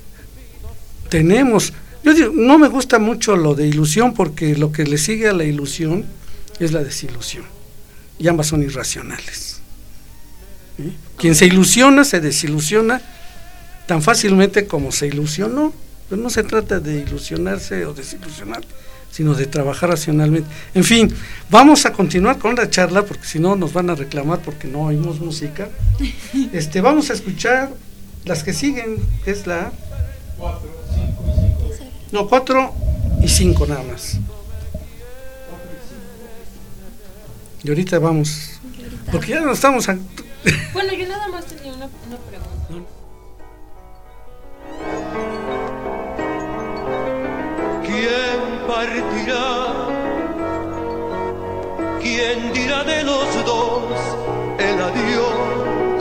Tenemos, yo digo, no me gusta mucho lo de ilusión porque lo que le sigue a la ilusión es la desilusión y ambas son irracionales. ¿Sí? Quien se ilusiona se desilusiona tan fácilmente como se ilusionó, pero no se trata de ilusionarse o desilusionar, sino de trabajar racionalmente. En fin, vamos a continuar con la charla porque si no nos van a reclamar porque no oímos música. Este, vamos a escuchar las que siguen, que es la cuatro, cinco y cinco. No, cuatro y cinco nada más. Y ahorita vamos, porque ya no estamos a...
Bueno, yo nada más tenía una, una pregunta.
¿Quién partirá? ¿Quién dirá de los dos el adiós?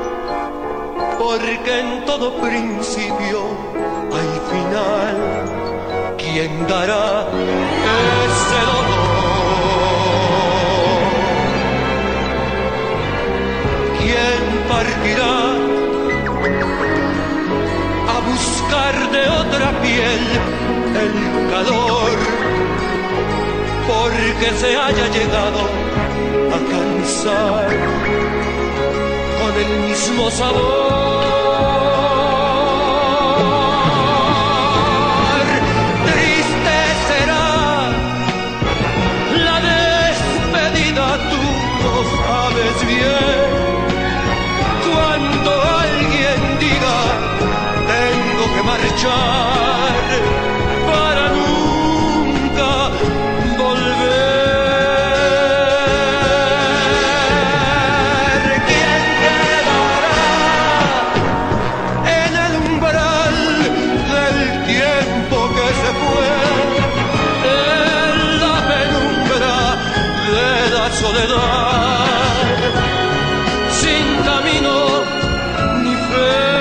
Porque en todo principio hay final. ¿Quién dará ese dolor? ¿Quién partirá a buscar de otra piel el calor, porque se haya llegado a cansar con el mismo sabor? Triste será la despedida, tú lo sabes bien, cuando alguien diga tengo que marchar para nunca volver. ¿Quién quedará en el umbral del tiempo que se fue, en la penumbra de la soledad, sin camino ni fe?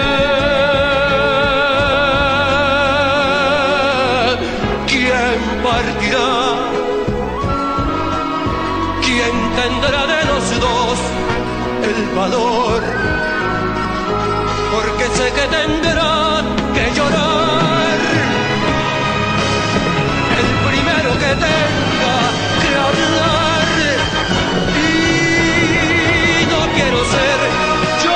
Partirá, ¿quién tendrá de los dos el valor? Porque sé que tendrá que llorar el primero que tenga que hablar, y no quiero ser yo.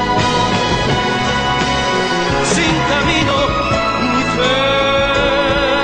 Sin camino ni fe.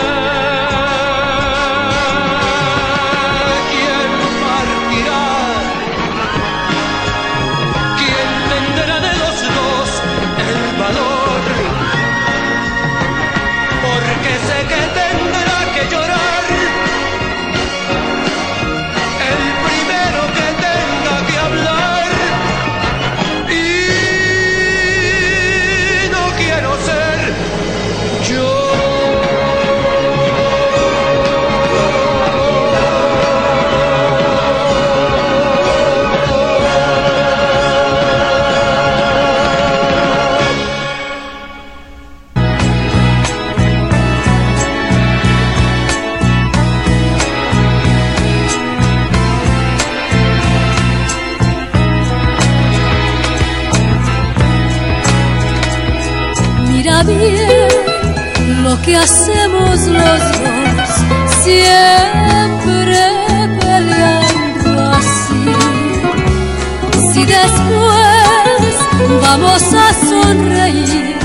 Mira bien lo que hacemos los dos, siempre peleando así. Si después vamos a sonreír,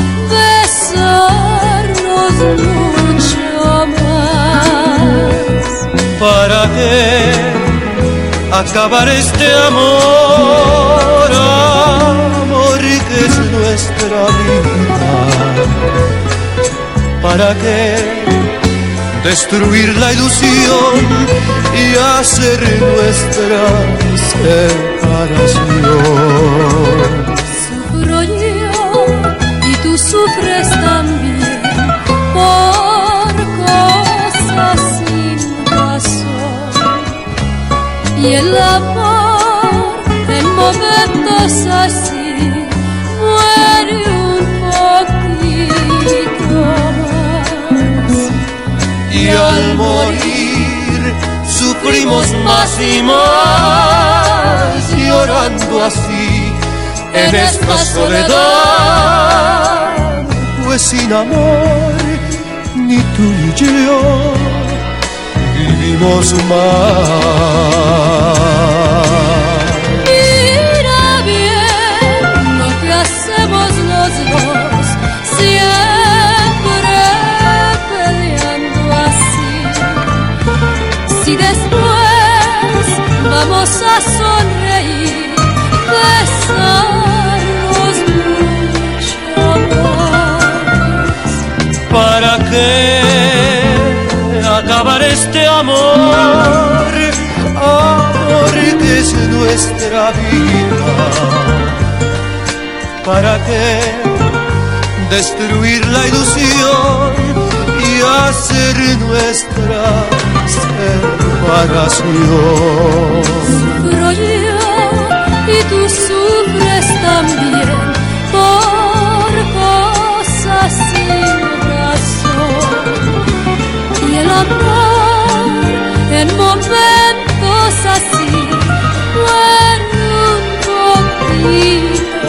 besarnos mucho más.
¿Para qué acabar este amor, amor que es nuestra vida? ¿Para qué destruir la ilusión y hacer nuestra separación?
Sufro yo y tú sufres también por cosas sin razón. Y el amor en momentos así muere un poquito más.
Y al morir sufrimos más y más, llorando así en esta soledad. Pues sin amor ni tú ni yo vivimos más.
Mira bien lo que hacemos los dos, siempre peleando así. Si después vamos a sonreír, besarnos mucho más.
¿Para qué acabar este amor, amor que es nuestra vida? ¿Para qué destruir la ilusión y hacer nuestra separación?
Sufro yo y tú sufres también por cosas sin razón. Y el amor en momentos así muere un poquito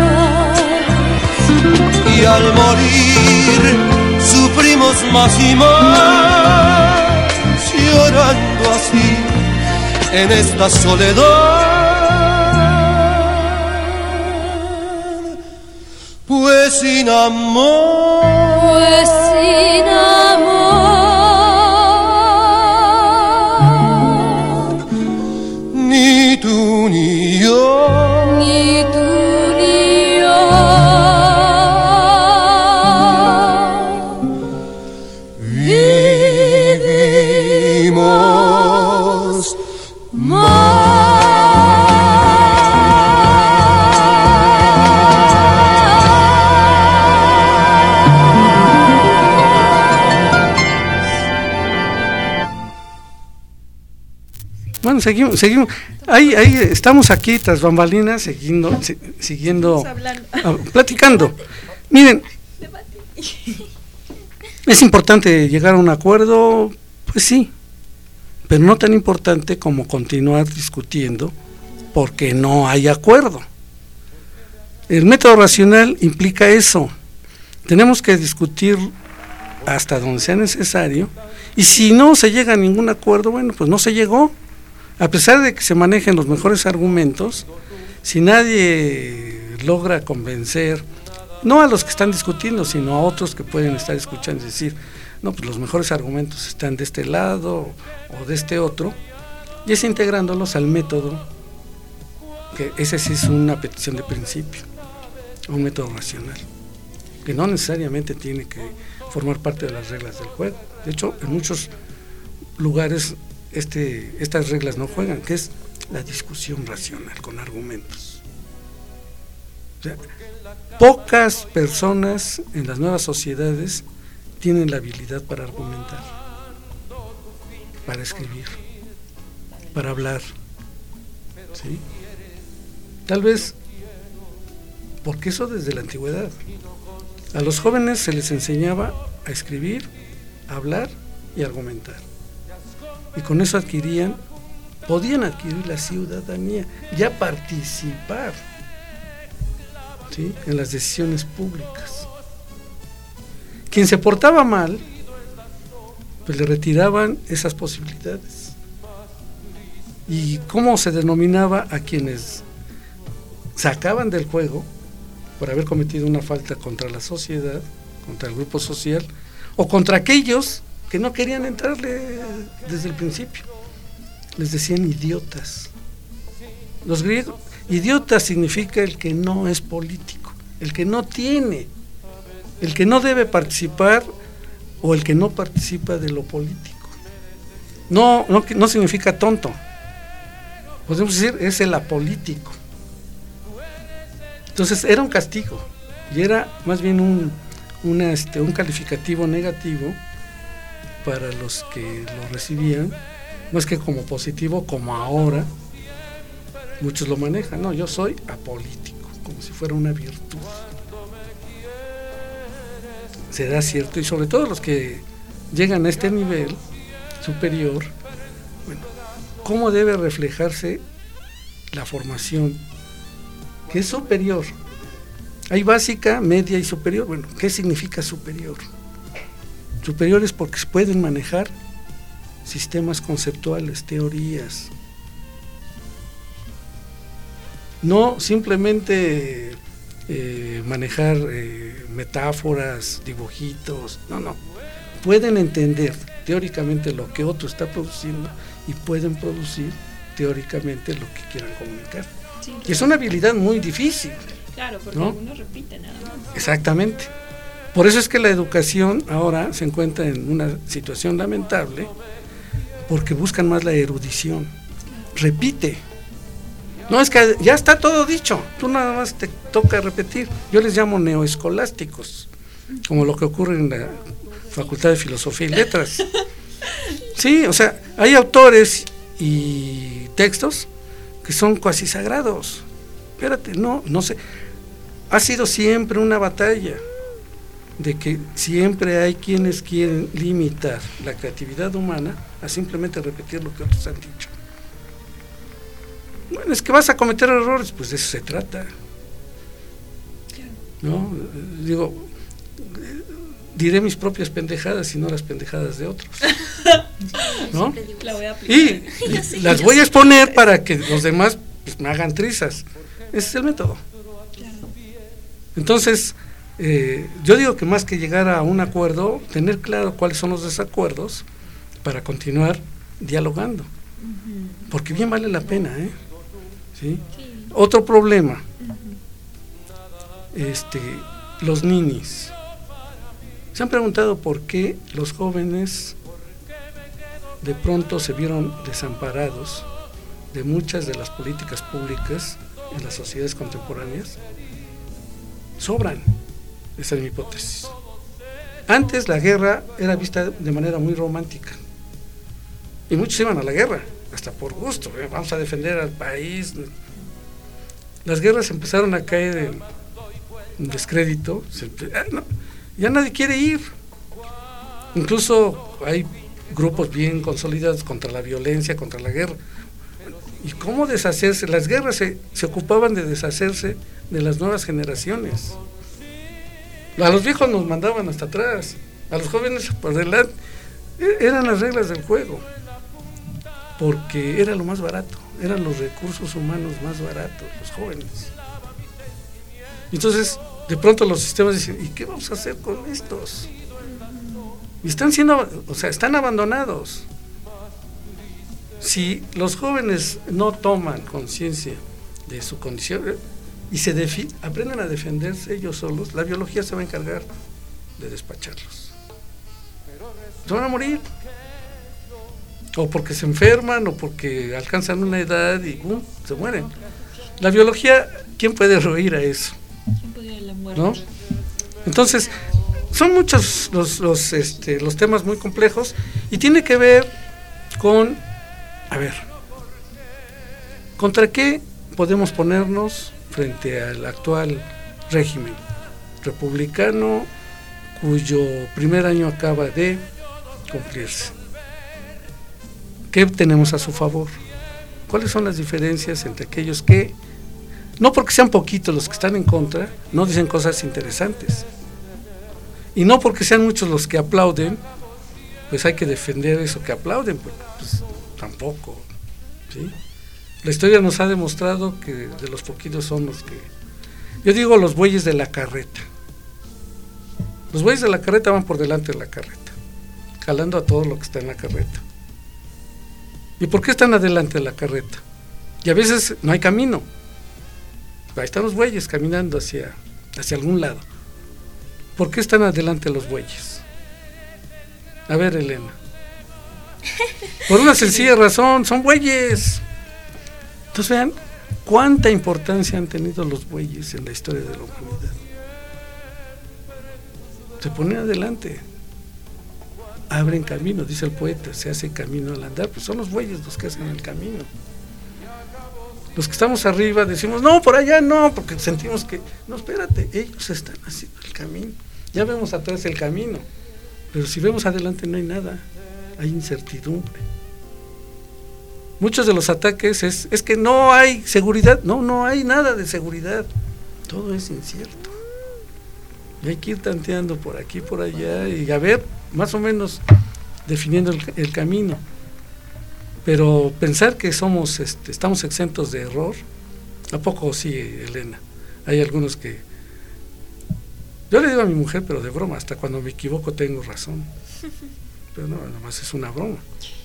más.
Y al morir sufrimos más y más, llorando así en esta soledad. Pues sin amor,
pues sin amor,
ni tú ni yo,
ni tú ni yo
vivimos más.
Bueno, seguimos, seguimos. Ahí, ahí estamos aquí tras bambalinas, siguiendo, si, siguiendo, ah, platicando. Miren, es importante llegar a un acuerdo, pues sí, pero no tan importante como continuar discutiendo porque no hay acuerdo. El método racional implica eso. Tenemos que discutir hasta donde sea necesario, y si no se llega a ningún acuerdo, bueno, pues no se llegó. A pesar de que se manejen los mejores argumentos, si nadie logra convencer, no a los que están discutiendo, sino a otros que pueden estar escuchando y decir, no, pues los mejores argumentos están de este lado o de este otro, y es integrándolos al método, que ese sí es una petición de principio, un método racional, que no necesariamente tiene que formar parte de las reglas del juego. De hecho, en muchos lugares Este, estas reglas no juegan, que es la discusión racional con argumentos. O sea, pocas personas en las nuevas sociedades tienen la habilidad para argumentar, para escribir, para hablar, ¿sí? Tal vez porque eso desde la antigüedad. A los jóvenes se les enseñaba a escribir, a hablar y a argumentar. Y con eso adquirían, podían adquirir la ciudadanía, ya participar, ¿sí?, en las decisiones públicas. quien se portaba mal, pues le retiraban esas posibilidades. ¿Y cómo se denominaba a quienes sacaban del juego por haber cometido una falta contra la sociedad, contra el grupo social, o contra aquellos que no querían entrarle desde el principio? Les decían idiotas. Los griegos, idiota significa el que no es político, el que no tiene, el que no debe participar o el que no participa de lo político. No, no, no significa tonto. Podemos decir, es el apolítico. Entonces era un castigo y era más bien un, una, este, un calificativo negativo para los que lo recibían, más que como positivo, como ahora muchos lo manejan. No, yo soy apolítico, como si fuera una virtud. Será cierto, y sobre todo los que llegan a este nivel superior, bueno, ¿cómo debe reflejarse la formación? Que es superior. Hay básica, media y superior. Bueno, ¿qué significa superior? Superior es porque se pueden manejar sistemas conceptuales, teorías. No simplemente eh, manejar eh, metáforas, dibujitos, no, no. Pueden entender teóricamente lo que otro está produciendo y pueden producir teóricamente lo que quieran comunicar. Sí, y es una habilidad muy difícil.
Claro, porque
¿no?
algunos repiten nada más.
Exactamente. Por eso es que la educación ahora se encuentra en una situación lamentable, porque buscan más la erudición. Repite. No, es que ya está todo dicho, tú nada más te toca repetir. Yo les llamo neoescolásticos, como lo que ocurre en la Facultad de Filosofía y Letras. Sí, o sea, hay autores y textos que son cuasi sagrados. Espérate, no, no sé. Ha sido siempre una batalla de que siempre hay quienes quieren limitar la creatividad humana a simplemente repetir lo que otros han dicho. Bueno, es que vas a cometer errores, pues de eso se trata. ¿No? Digo, diré mis propias pendejadas y no las pendejadas de otros. ¿No? Y las voy a exponer para que los demás pues, me hagan trizas. Ese es el método. Entonces, eh, yo digo que más que llegar a un acuerdo, tener claro cuáles son los desacuerdos para continuar dialogando. Porque bien vale la pena, ¿eh? ¿Sí? Sí. Otro problema, este, los ninis. ¿Se han preguntado por qué los jóvenes de pronto se vieron desamparados de muchas de las políticas públicas en las sociedades contemporáneas? Sobran, esa es mi hipótesis. Antes la guerra era vista de manera muy romántica y muchos iban a la guerra hasta por gusto, ¿eh? Vamos a defender al país. Las guerras empezaron a caer en, en descrédito, se, ah, no, ya nadie quiere ir. Incluso hay grupos bien consolidados contra la violencia, contra la guerra. ¿Y cómo deshacerse? Las guerras se, se ocupaban de deshacerse de las nuevas generaciones. A los viejos nos mandaban hasta atrás, a los jóvenes por delante. Eran las reglas del juego, porque era lo más barato, eran los recursos humanos más baratos, los jóvenes. Entonces, de pronto los sistemas dicen, ¿y qué vamos a hacer con estos? Y están siendo, o sea, están abandonados. Si los jóvenes no toman conciencia de su condición y se defi- aprenden a defenderse ellos solos, la biología se va a encargar de despacharlos. Se van a morir. O porque se enferman, o porque alcanzan una edad y ¡bum!, se mueren. La biología, ¿quién puede rehuir a eso? ¿No? Entonces, son muchos los, los, este, los temas muy complejos y tiene que ver con, a ver, ¿contra qué podemos ponernos frente al actual régimen republicano cuyo primer año acaba de cumplirse? ¿Qué tenemos a su favor? ¿Cuáles son las diferencias entre aquellos que, no porque sean poquitos los que están en contra, no dicen cosas interesantes? Y no porque sean muchos los que aplauden, pues hay que defender eso que aplauden, pues, pues tampoco, ¿sí? La historia nos ha demostrado que de los poquitos son los que, yo digo los bueyes de la carreta. Los bueyes de la carreta van por delante de la carreta, jalando a todo lo que está en la carreta. ¿Y por qué están adelante de la carreta? Y a veces no hay camino. Ahí están los bueyes caminando hacia, hacia algún lado. ¿Por qué están adelante los bueyes? A ver, Elena. Por una sencilla razón, son bueyes. Entonces vean cuánta importancia han tenido los bueyes en la historia de la humanidad. Se ponen adelante, abren camino, dice el poeta, se hace camino al andar, pues son los bueyes los que hacen el camino. Los que estamos arriba decimos, no, por allá no, porque sentimos que, no, espérate, ellos están haciendo el camino. Ya vemos atrás el camino, pero si vemos adelante no hay nada, hay incertidumbre. Muchos de los ataques es, es que no hay seguridad, no, no hay nada de seguridad, todo es incierto. Y hay que ir tanteando por aquí, por allá, y a ver, más o menos definiendo el, el camino. Pero pensar que somos, este, estamos exentos de error, ¿a poco sí, Elena? Hay algunos que, yo le digo a mi mujer, pero de broma, hasta cuando me equivoco tengo razón, pero no, nomás es una broma.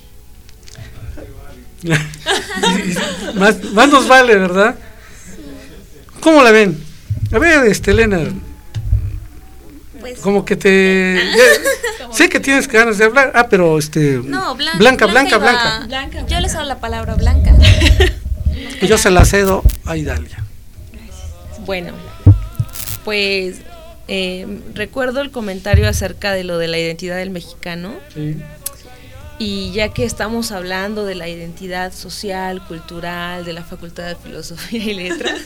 y, y, más, más nos vale, ¿verdad? ¿Cómo la ven? A ver, este, Elena, pues, como que te, ya, sé que tienes ganas de hablar, ah, pero este,
no, blan,
blanca, blanca,
blanca,
blanca,
blanca. Yo les hago la palabra blanca.
Y yo se la cedo a Idalia.
Bueno, pues eh, recuerdo el comentario acerca de lo de la identidad del mexicano.
Sí.
Y ya que estamos hablando de la identidad social, cultural, de la Facultad de Filosofía y Letras,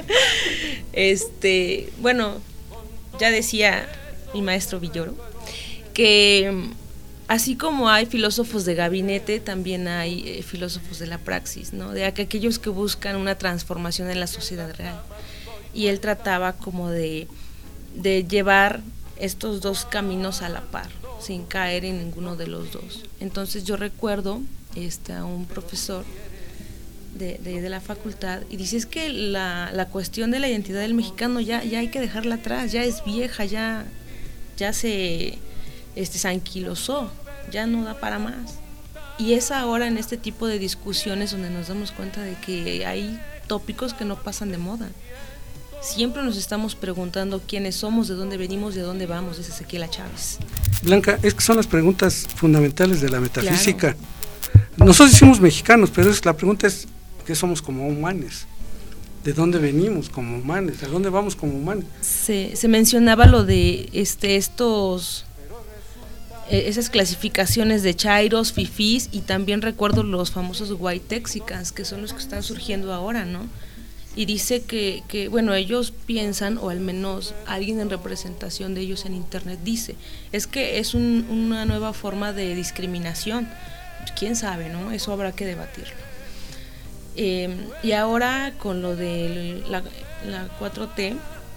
este, bueno, ya decía mi maestro Villoro, que así como hay filósofos de gabinete, también hay eh, filósofos de la praxis, ¿no? De aquellos que buscan una transformación en la sociedad real. Y él trataba como de, de llevar estos dos caminos a la par, sin caer en ninguno de los dos. Entonces yo recuerdo este, a un profesor de, de, de la facultad y dice, es que la, la cuestión de la identidad del mexicano ya, ya hay que dejarla atrás, ya es vieja, ya, ya se, este, se anquilosó, ya no da para más. Y es ahora en este tipo de discusiones donde nos damos cuenta de que hay tópicos que no pasan de moda. Siempre nos estamos preguntando quiénes somos, de dónde venimos, de dónde vamos, dice Ezequiel Chávez.
Blanca, es que son las preguntas fundamentales de la metafísica. Claro. Nosotros decimos mexicanos, pero es, la pregunta es ¿qué somos como humanos? ¿De dónde venimos como humanos? ¿A dónde vamos como humanos?
Se, se mencionaba lo de este estos eh, esas clasificaciones de chairos, fifís, y también recuerdo los famosos white texicans, que son los que están surgiendo ahora, ¿no? Y dice que, que, bueno, ellos piensan, o al menos alguien en representación de ellos en internet dice, es que es un, una nueva forma de discriminación. Quién sabe, ¿no? Eso habrá que debatirlo. Eh, y ahora con lo de la, la cuatro T,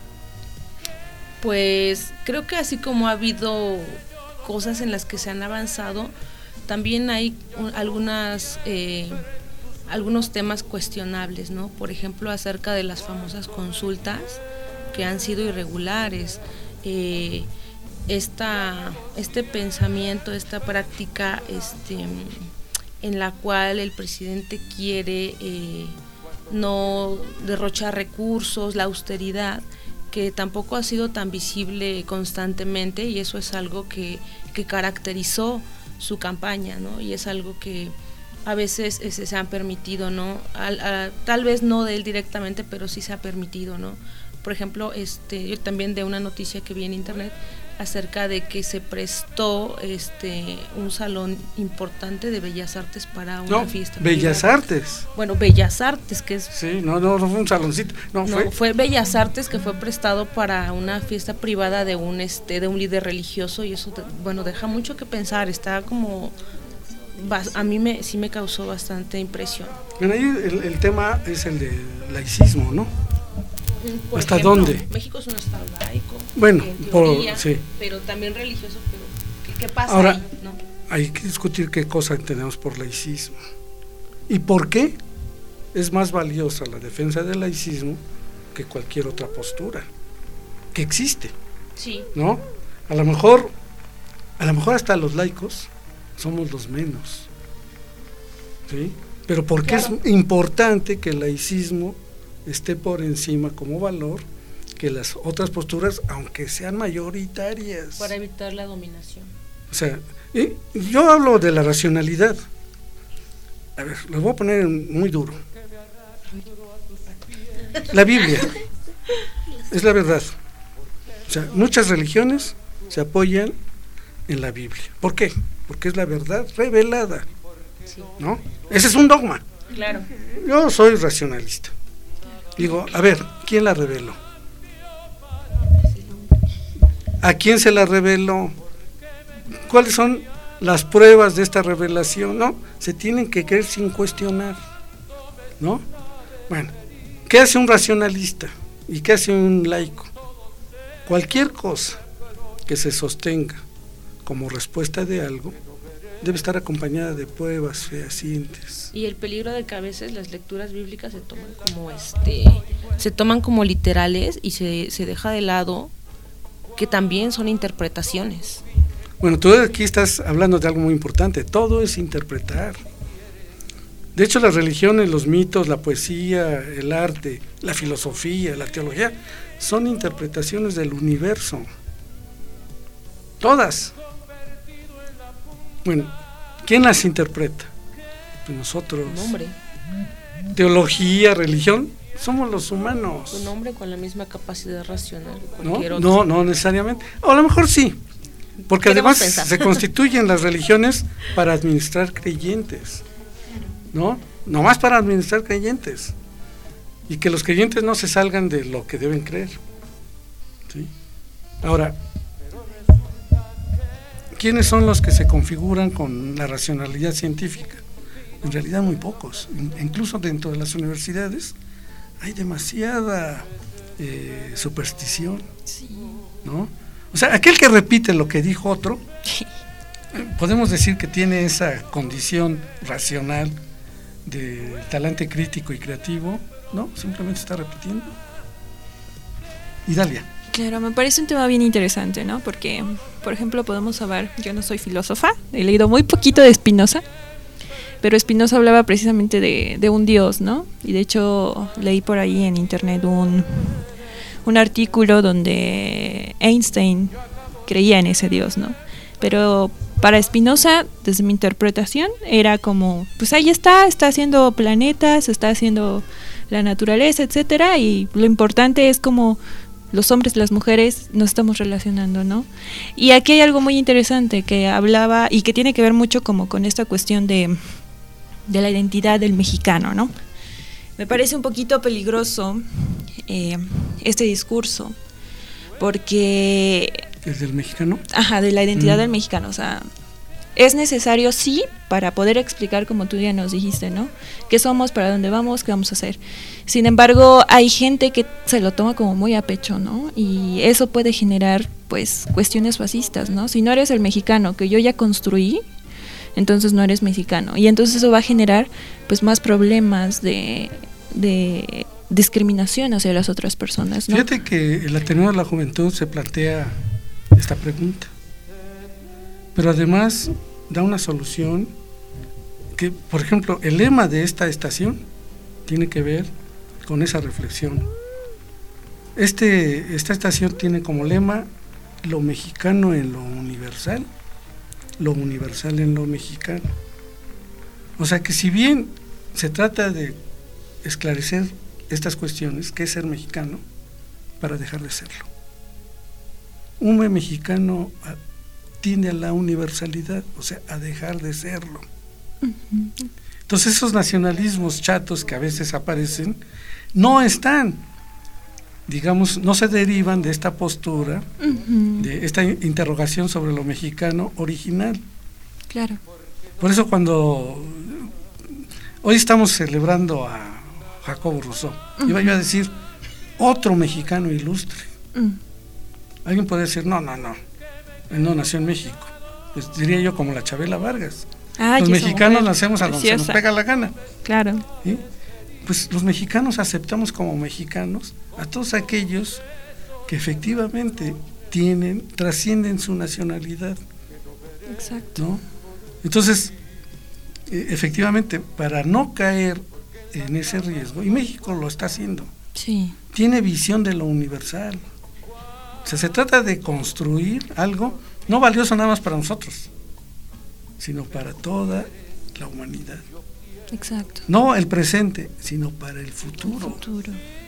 pues creo que así como ha habido cosas en las que se han avanzado, también hay un, algunas... Eh, algunos temas cuestionables, ¿no? Por ejemplo, acerca de las famosas consultas que han sido irregulares, eh, esta, este pensamiento, esta práctica este, en la cual el presidente quiere eh, no derrochar recursos, la austeridad, que tampoco ha sido tan visible constantemente, y eso es algo que, que caracterizó su campaña, ¿no? Y es algo que a veces ese, se han permitido, ¿no? Al, a, tal vez no de él directamente, pero sí se ha permitido, ¿no? Por ejemplo, este, yo también de una noticia que vi en internet acerca de que se prestó este un salón importante de Bellas Artes para una
no,
fiesta.
Bellas privada. Artes.
Bueno, Bellas Artes, que es...
Sí, no, no, no fue un saloncito. No,
no
fue...
fue Bellas Artes, que fue prestado para una fiesta privada de un, este, de un líder religioso, y eso, bueno, deja mucho que pensar, está como... a mí me sí me causó bastante impresión.
Bueno, ahí el, el tema es el de laicismo, ¿no?
Por
¿Hasta
ejemplo,
dónde?
México es un estado laico.
Bueno,
teoría,
por, sí.
Pero también religioso, pero ¿qué, qué pasa
Ahora,
ahí? ¿No?
hay que discutir qué cosa entendemos por laicismo. ¿Y por qué es más valiosa la defensa del laicismo que cualquier otra postura que existe?
Sí.
¿No? A lo mejor, a lo mejor hasta los laicos somos los menos. ¿Sí? Pero ¿por qué claro. es importante que el laicismo esté por encima como valor que las otras posturas, aunque sean mayoritarias?
Para evitar la dominación.
O sea, ¿eh? yo hablo de la racionalidad. A ver, lo voy a poner muy duro. La Biblia es la verdad. O sea, muchas religiones se apoyan en la Biblia. ¿Por qué? Porque es la verdad revelada. ¿No? Ese es un dogma.
Claro.
Yo soy racionalista. Digo, a ver, ¿quién la reveló? ¿A quién se la reveló? ¿Cuáles son las pruebas de esta revelación? No, se tienen que creer sin cuestionar. ¿No? Bueno, ¿qué hace un racionalista? ¿Y qué hace un laico? Cualquier cosa que se sostenga como respuesta de algo debe estar acompañada de pruebas fehacientes.
Y el peligro de que a veces las lecturas bíblicas se toman como este se toman como literales y se, se deja de lado que también son interpretaciones.
Bueno, tú aquí estás hablando de algo muy importante, todo es interpretar. De hecho, las religiones, los mitos, la poesía, el arte, la filosofía, la teología, son interpretaciones del universo. Todas. Bueno, ¿quién las interpreta? Pues nosotros.
Un hombre.
Teología, religión, somos los humanos.
Un hombre con la misma capacidad racional que
¿No?
cualquier otro.
No, no necesariamente. O a lo mejor sí, porque además pensar. se constituyen las religiones para administrar creyentes, ¿no? Nomás para administrar creyentes. Y que los creyentes no se salgan de lo que deben creer. ¿Sí? Ahora, ¿quiénes son los que se configuran con la racionalidad científica? En realidad muy pocos. Incluso dentro de las universidades hay demasiada eh, superstición, sí. ¿No? O sea, aquel que repite lo que dijo otro, podemos decir que tiene esa condición racional de talante crítico y creativo, ¿no? Simplemente está repitiendo. Y Dalia.
Claro, me parece un tema bien interesante, ¿no? Porque, por ejemplo, podemos saber, yo no soy filósofa, he leído muy poquito de Spinoza, pero Spinoza hablaba precisamente de, de un dios, ¿no? Y de hecho leí por ahí en internet un, un artículo donde Einstein creía en ese dios, ¿no? Pero para Spinoza, desde mi interpretación, era como, pues ahí está, está haciendo planetas, está haciendo la naturaleza, etcétera, y lo importante es como los hombres y las mujeres nos estamos relacionando, ¿no? Y aquí hay algo muy interesante que hablaba y que tiene que ver mucho como con esta cuestión de, de la identidad del mexicano, ¿no? Me parece un poquito peligroso eh, este discurso, porque...
¿Es del mexicano?
Ajá, de la identidad mm. del mexicano, o sea... Es necesario, sí, para poder explicar, como tú ya nos dijiste, ¿no? ¿Qué somos, para dónde vamos, qué vamos a hacer? Sin embargo, hay gente que se lo toma como muy a pecho, ¿no? Y eso puede generar, pues, cuestiones fascistas, ¿no? Si no eres el mexicano que yo ya construí, entonces no eres mexicano. Y entonces eso va a generar, pues, más problemas de, de discriminación hacia las otras personas, ¿no?
Fíjate que el Ateneo de la Juventud se plantea esta pregunta. Pero además da una solución que, por ejemplo, el lema de esta estación tiene que ver con esa reflexión. Este, esta estación tiene como lema lo mexicano en lo universal, lo universal en lo mexicano. O sea que si bien se trata de esclarecer estas cuestiones, ¿qué es ser mexicano? Para dejar de serlo. Un mexicano tiende a la universalidad, o sea, a dejar de serlo. Uh-huh. Entonces esos nacionalismos chatos que a veces aparecen, no están, digamos, no se derivan de esta postura, uh-huh. de esta interrogación sobre lo mexicano original.
Claro.
Por eso cuando hoy estamos celebrando a Jacobo Rousseau, uh-huh. iba yo a decir, otro mexicano ilustre.
Mm.
Alguien puede decir, no, no, no, él no nació en México. Pues diría yo como la Chabela Vargas.
Ay,
los mexicanos nacemos a
preciosa.
donde se nos pega la gana.
Claro.
¿Sí? Pues los mexicanos aceptamos como mexicanos a todos aquellos que efectivamente tienen, trascienden su nacionalidad.
Exacto.
¿No? Entonces, eh, efectivamente, para no caer en ese riesgo, y México lo está haciendo,
sí.
tiene visión de lo universal. O sea, se trata de construir algo no valioso nada más para nosotros, sino para toda la humanidad.
Exacto.
No el presente, sino para el futuro.
El futuro.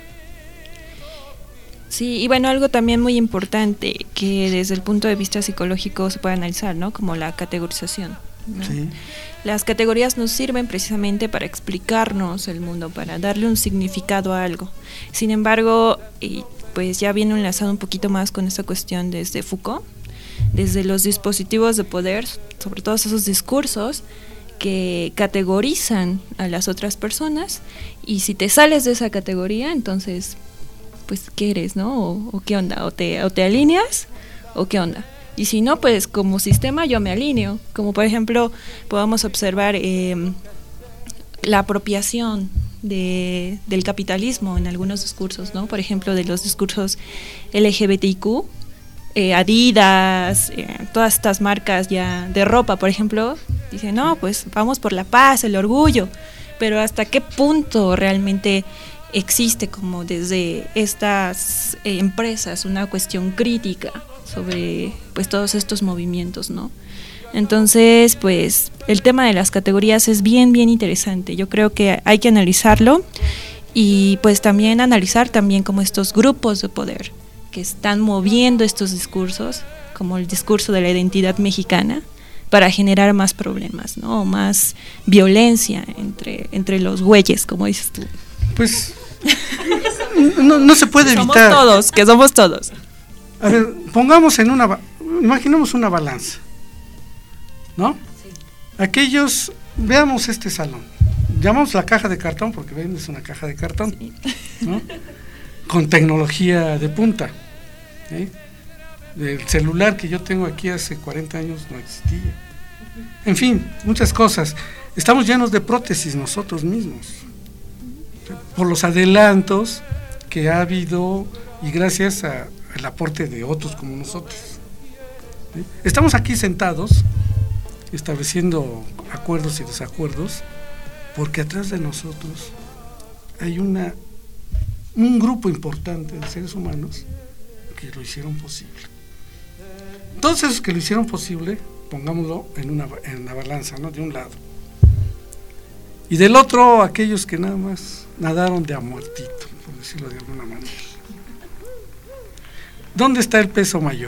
Sí, y bueno, algo también muy importante que desde el punto de vista psicológico se puede analizar, ¿no? Como la categorización, ¿no?
Sí.
Las categorías nos sirven precisamente para explicarnos el mundo, para darle un significado a algo. Sin embargo, y pues ya viene enlazado un poquito más con esta cuestión desde Foucault, desde los dispositivos de poder, sobre todo esos discursos que categorizan a las otras personas, y si te sales de esa categoría, entonces, pues, ¿qué eres, no? O, o ¿qué onda? O te, o te alineas, o ¿qué onda? Y si no, pues, como sistema yo me alineo. Como, por ejemplo, podamos observar eh, la apropiación de, del capitalismo en algunos discursos, ¿no? Por ejemplo, de los discursos L G B T I Q, eh, Adidas, eh, todas estas marcas ya de ropa, por ejemplo, dicen, no, pues vamos por la paz, el orgullo, pero ¿hasta qué punto realmente existe como desde estas eh, empresas una cuestión crítica sobre pues todos estos movimientos, ¿no? Entonces, pues el tema de las categorías es bien, bien interesante. Yo creo que hay que analizarlo y pues también analizar también como estos grupos de poder que están moviendo estos discursos, como el discurso de la identidad mexicana, para generar más problemas, ¿no? O más violencia entre, entre los güeyes, como dices tú.
Pues no, no se puede
somos
evitar.
Somos todos, que somos todos.
A ver, pongamos en una, imaginemos una balanza, ¿no? Sí. Aquellos, veamos este salón, llamamos la caja de cartón porque ven, es una caja de cartón, sí. ¿No? Con tecnología de punta, ¿sí? El celular que yo tengo aquí hace cuarenta años no existía. En fin, muchas cosas. Estamos llenos de prótesis nosotros mismos, por los adelantos que ha habido y gracias a el aporte de otros como nosotros. ¿Sí? Estamos aquí sentados estableciendo acuerdos y desacuerdos porque atrás de nosotros hay una un grupo importante de seres humanos que lo hicieron posible. Todos esos que lo hicieron posible, pongámoslo en una, en una balanza, ¿no? De un lado. Y del otro, aquellos que nada más nadaron de a muertito, por decirlo de alguna manera. ¿Dónde está el peso mayor?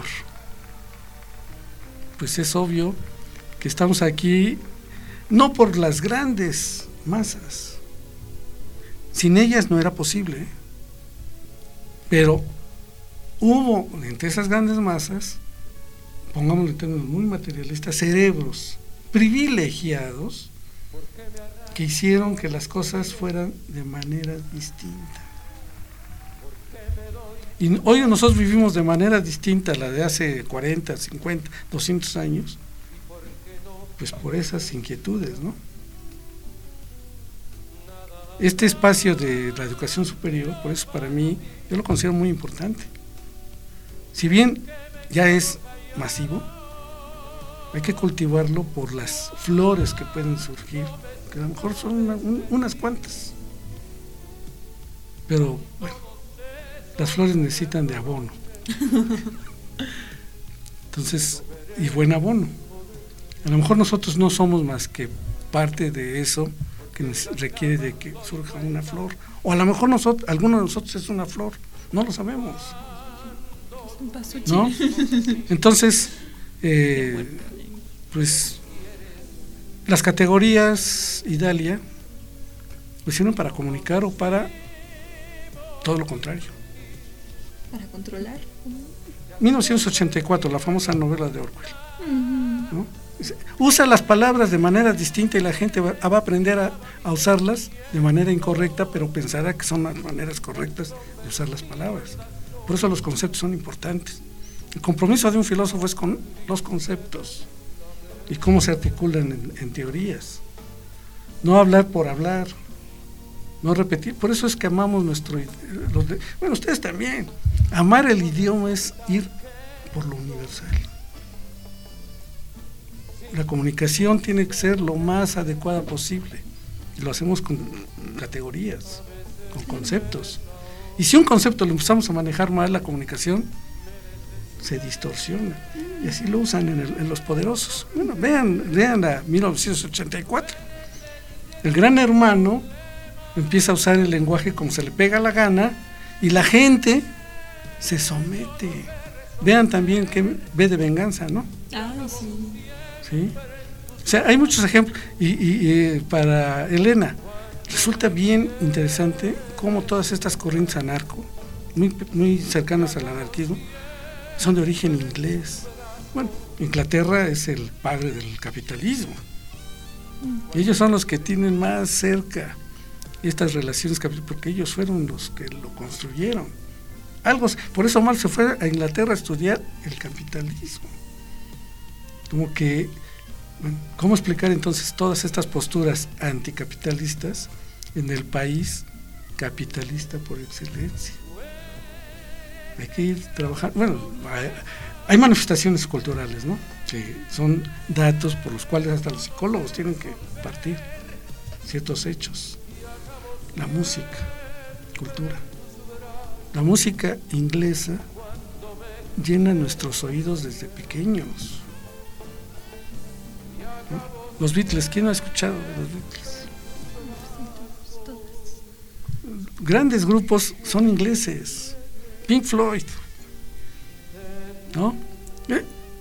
Pues es obvio que estamos aquí no por las grandes masas. Sin ellas no era posible, ¿eh? Pero hubo entre esas grandes masas, pongámoslo en términos muy materialistas, cerebros privilegiados que hicieron que las cosas fueran de manera distinta. Y hoy nosotros vivimos de manera distinta a la de hace cuarenta, cincuenta, doscientos años, pues por esas inquietudes, ¿no? Este espacio de la educación superior, por eso para mí, yo lo considero muy importante. Si bien ya es masivo, hay que cultivarlo por las flores que pueden surgir, que a lo mejor son una, un, unas cuantas. Pero, bueno, las flores necesitan de abono. Entonces, y buen abono. A lo mejor nosotros no somos más que parte de eso que requiere de que surja una flor, o a lo mejor nosotros, alguno de nosotros es una flor, no lo sabemos, ¿no? Entonces, eh, pues las categorías, Idalia, pues sirven para comunicar o para todo lo contrario.
Para controlar.
mil novecientos ochenta y cuatro, la famosa novela de Orwell, ¿no? Usa las palabras de manera distinta y la gente va, va a aprender a, a usarlas de manera incorrecta, pero pensará que son las maneras correctas de usar las palabras. Por eso los conceptos son importantes. El compromiso de un filósofo es con los conceptos y cómo se articulan en, en teorías. No hablar por hablar, no repetir. Por eso es que amamos nuestro... Los de, bueno, ustedes también. Amar el idioma es ir por lo universal. La comunicación tiene que ser lo más adecuada posible. Y lo hacemos con categorías, con conceptos. Y si un concepto lo empezamos a manejar mal, la comunicación se distorsiona. Y así lo usan en, el, en Los Poderosos. Bueno, vean, vean a mil novecientos ochenta y cuatro. El Gran Hermano empieza a usar el lenguaje como se le pega la gana y la gente se somete. Vean también que ve de Venganza, ¿no?
Ah, sí.
¿Sí? O sea, hay muchos ejemplos. Y, y, y para Elena, resulta bien interesante cómo todas estas corrientes anarco, muy, muy cercanas al anarquismo, son de origen inglés. Bueno, Inglaterra es el padre del capitalismo. Y ellos son los que tienen más cerca estas relaciones, porque ellos fueron los que lo construyeron. Algo, por eso Marx se fue a Inglaterra a estudiar el capitalismo. Como que, bueno, ¿cómo explicar entonces todas estas posturas anticapitalistas en el país capitalista por excelencia? Hay que ir trabajando. Bueno, hay, hay manifestaciones culturales, ¿no? Que son datos por los cuales hasta los psicólogos tienen que partir ciertos hechos. La música, cultura. La música inglesa llena nuestros oídos desde pequeños. ¿No? Los Beatles, ¿quién no ha escuchado de los Beatles? Grandes grupos son ingleses. Pink Floyd, ¿no? ¿Eh?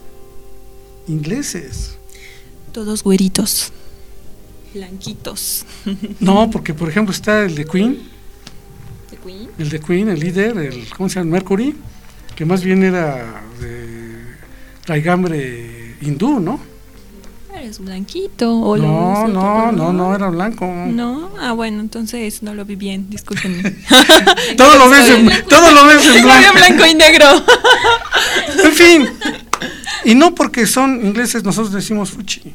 Ingleses.
Todos güeritos, blanquitos.
No, porque por ejemplo está el de Queen.
¿De Queen?
El de Queen, el líder, el, ¿cómo se llama? Mercury, que más bien era de raigambre hindú, ¿no?
Eres blanquito. O
no, no, no, no, era blanco.
No, ah, bueno, entonces no lo vi bien, discúlpenme.
todo lo ves en, todo lo ves en blanco.
blanco y negro.
En fin, y no porque son ingleses nosotros decimos fuchi.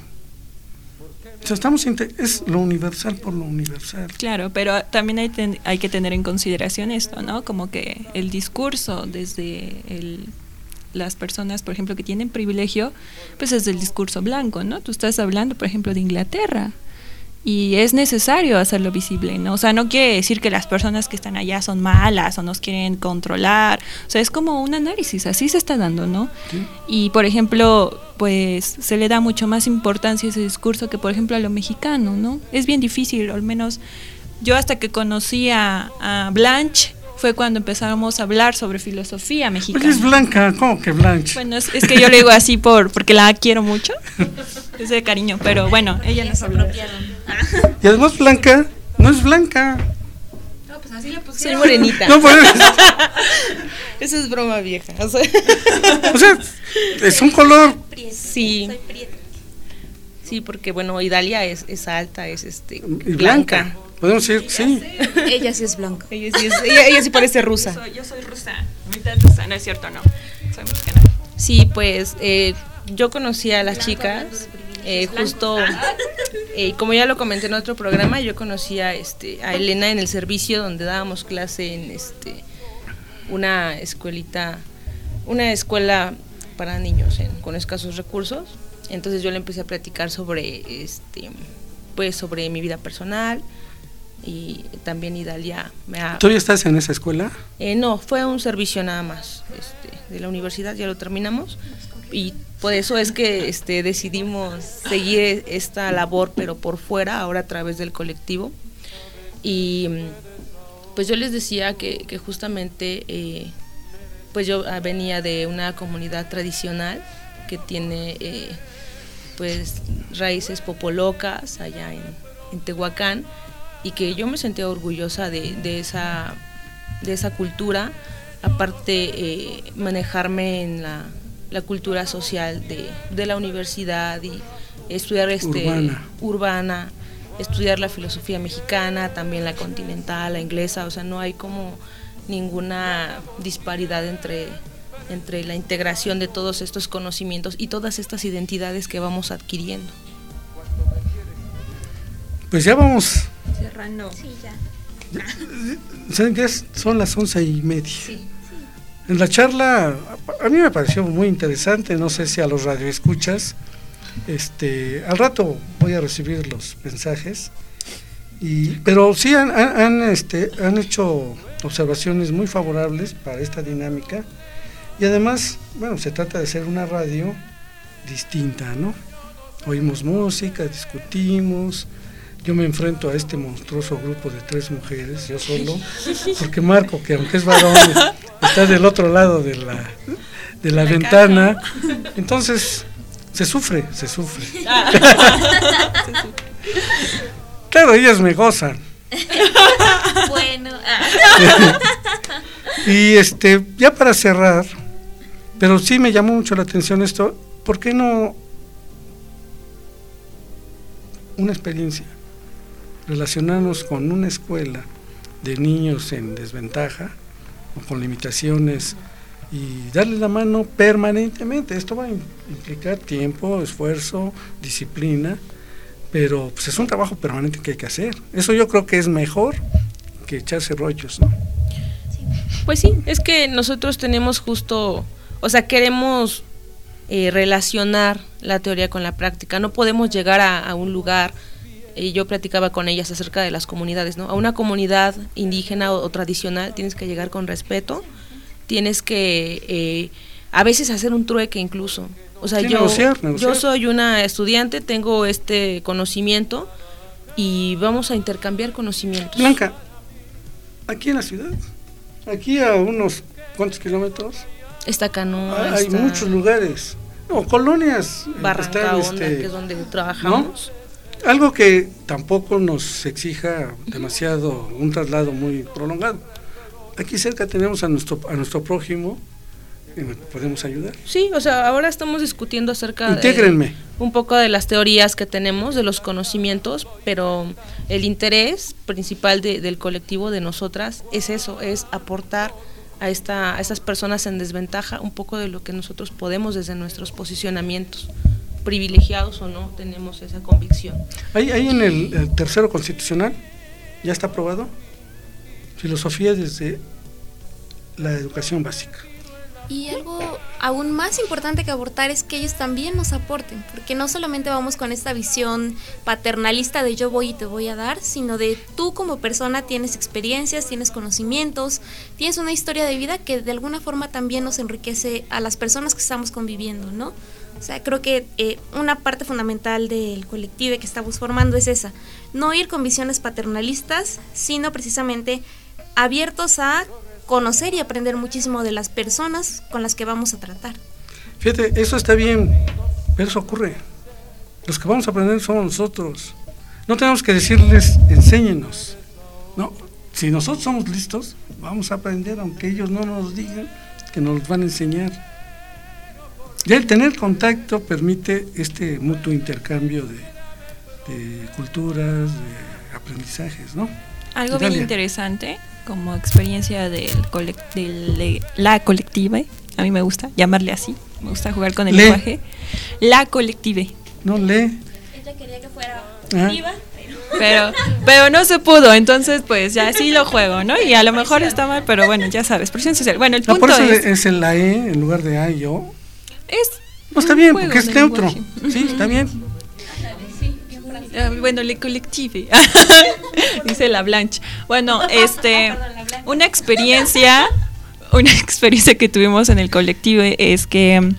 O sea, estamos es lo universal por lo universal.
Claro, pero también hay, ten, hay que tener en consideración esto, ¿no? Como que el discurso desde el las personas, por ejemplo, que tienen privilegio, pues es del discurso blanco, ¿no? Tú estás hablando, por ejemplo, de Inglaterra y es necesario hacerlo visible, ¿no? O sea, no quiere decir que las personas que están allá son malas o nos quieren controlar, o sea, es como un análisis, así se está dando, ¿no? ¿Sí? Y, por ejemplo, pues se le da mucho más importancia a ese discurso que, por ejemplo, a lo mexicano, ¿no? Es bien difícil, al menos yo hasta que conocí a, a Blanche, fue cuando empezamos a hablar sobre filosofía mexicana.
Oye, es Blanca, ¿cómo que Blanche?
Bueno, es, es que yo le digo así por porque la quiero mucho, es de cariño, pero bueno, ella nos habló.
Y además Blanca, no es blanca.
No, pues así le pusieron. Soy morenita.
No, pues,
eso es broma vieja. O sea,
o sea es un color.
Sí. Soy prieta. Sí, porque bueno, Idalia es, es alta, es este
y blanca. blanca. Podemos decir, sí.
Ella sí es blanca.
Ella sí, es, ella, ella sí parece rusa.
Yo soy, yo soy rusa, mitad rusa, no es cierto, no. Soy mexicana.
Sí, pues eh, yo conocí a las chicas, eh, justo, eh, como ya lo comenté en otro programa, yo conocí a, este, a Elena en el servicio donde dábamos clase en este una escuelita, una escuela para niños en, con escasos recursos. Entonces yo le empecé a platicar sobre, este, pues sobre mi vida personal. Y también Idalia me ha...
¿Tú ya estás en esa escuela?
Eh, no, fue un servicio nada más este, de la universidad, ya lo terminamos y por eso es que este, decidimos seguir esta labor pero por fuera, ahora a través del colectivo. Y pues yo les decía que, que justamente eh, pues yo venía de una comunidad tradicional que tiene eh, pues raíces popolocas allá en, en Tehuacán, y que yo me sentía orgullosa de, de esa de esa cultura, aparte eh, manejarme en la la cultura social de, de la universidad y estudiar este
urbana.
urbana, estudiar la filosofía mexicana, también la continental, la inglesa, o sea, no hay como ninguna disparidad entre, entre la integración de todos estos conocimientos y todas estas identidades que vamos adquiriendo.
Pues ya vamos.
Cerrando.
Sí, ya.
¿Saben qué es? Son las once y media. Sí. En la charla, a mí me pareció muy interesante, no sé si a los radioescuchas, este, al rato voy a recibir los mensajes, y, pero sí han, han, este, han hecho observaciones muy favorables para esta dinámica, y además, bueno, se trata de hacer una radio distinta, ¿no? Oímos música, discutimos. Yo me enfrento a este monstruoso grupo de tres mujeres, yo solo, porque Marco, que aunque es varón, está del otro lado de la, de la, la ventana, caja. Entonces se sufre, se sufre. Claro, ellas me gozan.
Bueno.
Y este, ya para cerrar, pero sí me llamó mucho la atención esto, ¿por qué no una experiencia? Relacionarnos con una escuela de niños en desventaja o con limitaciones y darle la mano permanentemente. Esto va a implicar tiempo, esfuerzo, disciplina, pero pues es un trabajo permanente que hay que hacer. Eso yo creo que es mejor que echarse rollos, ¿no?
Pues sí, es que nosotros tenemos justo, o sea, queremos eh, relacionar la teoría con la práctica. No podemos llegar a, a un lugar. Y yo platicaba con ellas acerca de las comunidades, ¿no? A una comunidad indígena o, o tradicional tienes que llegar con respeto, tienes que eh, a veces hacer un trueque incluso. O sea,
sí,
yo,
negociar, negociar.
yo soy una estudiante, tengo este conocimiento y vamos a intercambiar conocimientos.
Blanca, aquí en la ciudad, aquí a unos cuantos kilómetros,
está Canoa,
hay
está
muchos lugares, o colonias,
Barranca
están,
Honda,
este,
que es donde trabajamos.
¿no? Algo que tampoco nos exija demasiado, un traslado muy prolongado. Aquí cerca tenemos a nuestro a nuestro prójimo, y podemos ayudar.
Sí, o sea, ahora estamos discutiendo acerca
Intégrenme.
de un poco de las teorías que tenemos, de los conocimientos, pero el interés principal de, del colectivo de nosotras es eso, es aportar a esta a estas personas en desventaja un poco de lo que nosotros podemos desde nuestros posicionamientos. Privilegiados o no, tenemos esa convicción.
Ahí, ahí en el, el tercero constitucional, ya está aprobado, filosofía desde la educación básica.
Y algo aún más importante que aportar es que ellos también nos aporten, porque no solamente vamos con esta visión paternalista de yo voy y te voy a dar, sino de tú como persona tienes experiencias, tienes conocimientos, tienes una historia de vida que de alguna forma también nos enriquece a las personas que estamos conviviendo, ¿no? O sea, creo que eh, una parte fundamental del colectivo que estamos formando es esa, no ir con visiones paternalistas, sino precisamente abiertos a conocer y aprender muchísimo de las personas con las que vamos a tratar.
Fíjate, eso está bien, pero eso ocurre. Los que vamos a aprender somos nosotros. No tenemos que decirles, enséñenos. No, si nosotros somos listos, vamos a aprender, aunque ellos no nos digan que nos van a enseñar. Ya el tener contacto permite este mutuo intercambio de, de culturas, de aprendizajes, ¿no?
Algo bien interesante como experiencia del colect de la colectiva, a mí me gusta llamarle así, me gusta jugar con el
Le.
lenguaje. La colectiva.
No lee.
Ella quería que fuera
ah.
viva,
pero pero no se pudo, entonces pues ya así lo juego, ¿no? Y a lo mejor está mal, pero bueno, ya sabes, presión social. Bueno, el
no,
punto
por eso
es
es en la E en lugar de A y O.
Es
no, está bien, porque es neutro. Lenguaje. Sí, está bien.
Uh, bueno, le collective. Dice la Blanche. Bueno, este una experiencia una experiencia que tuvimos en el colectivo es que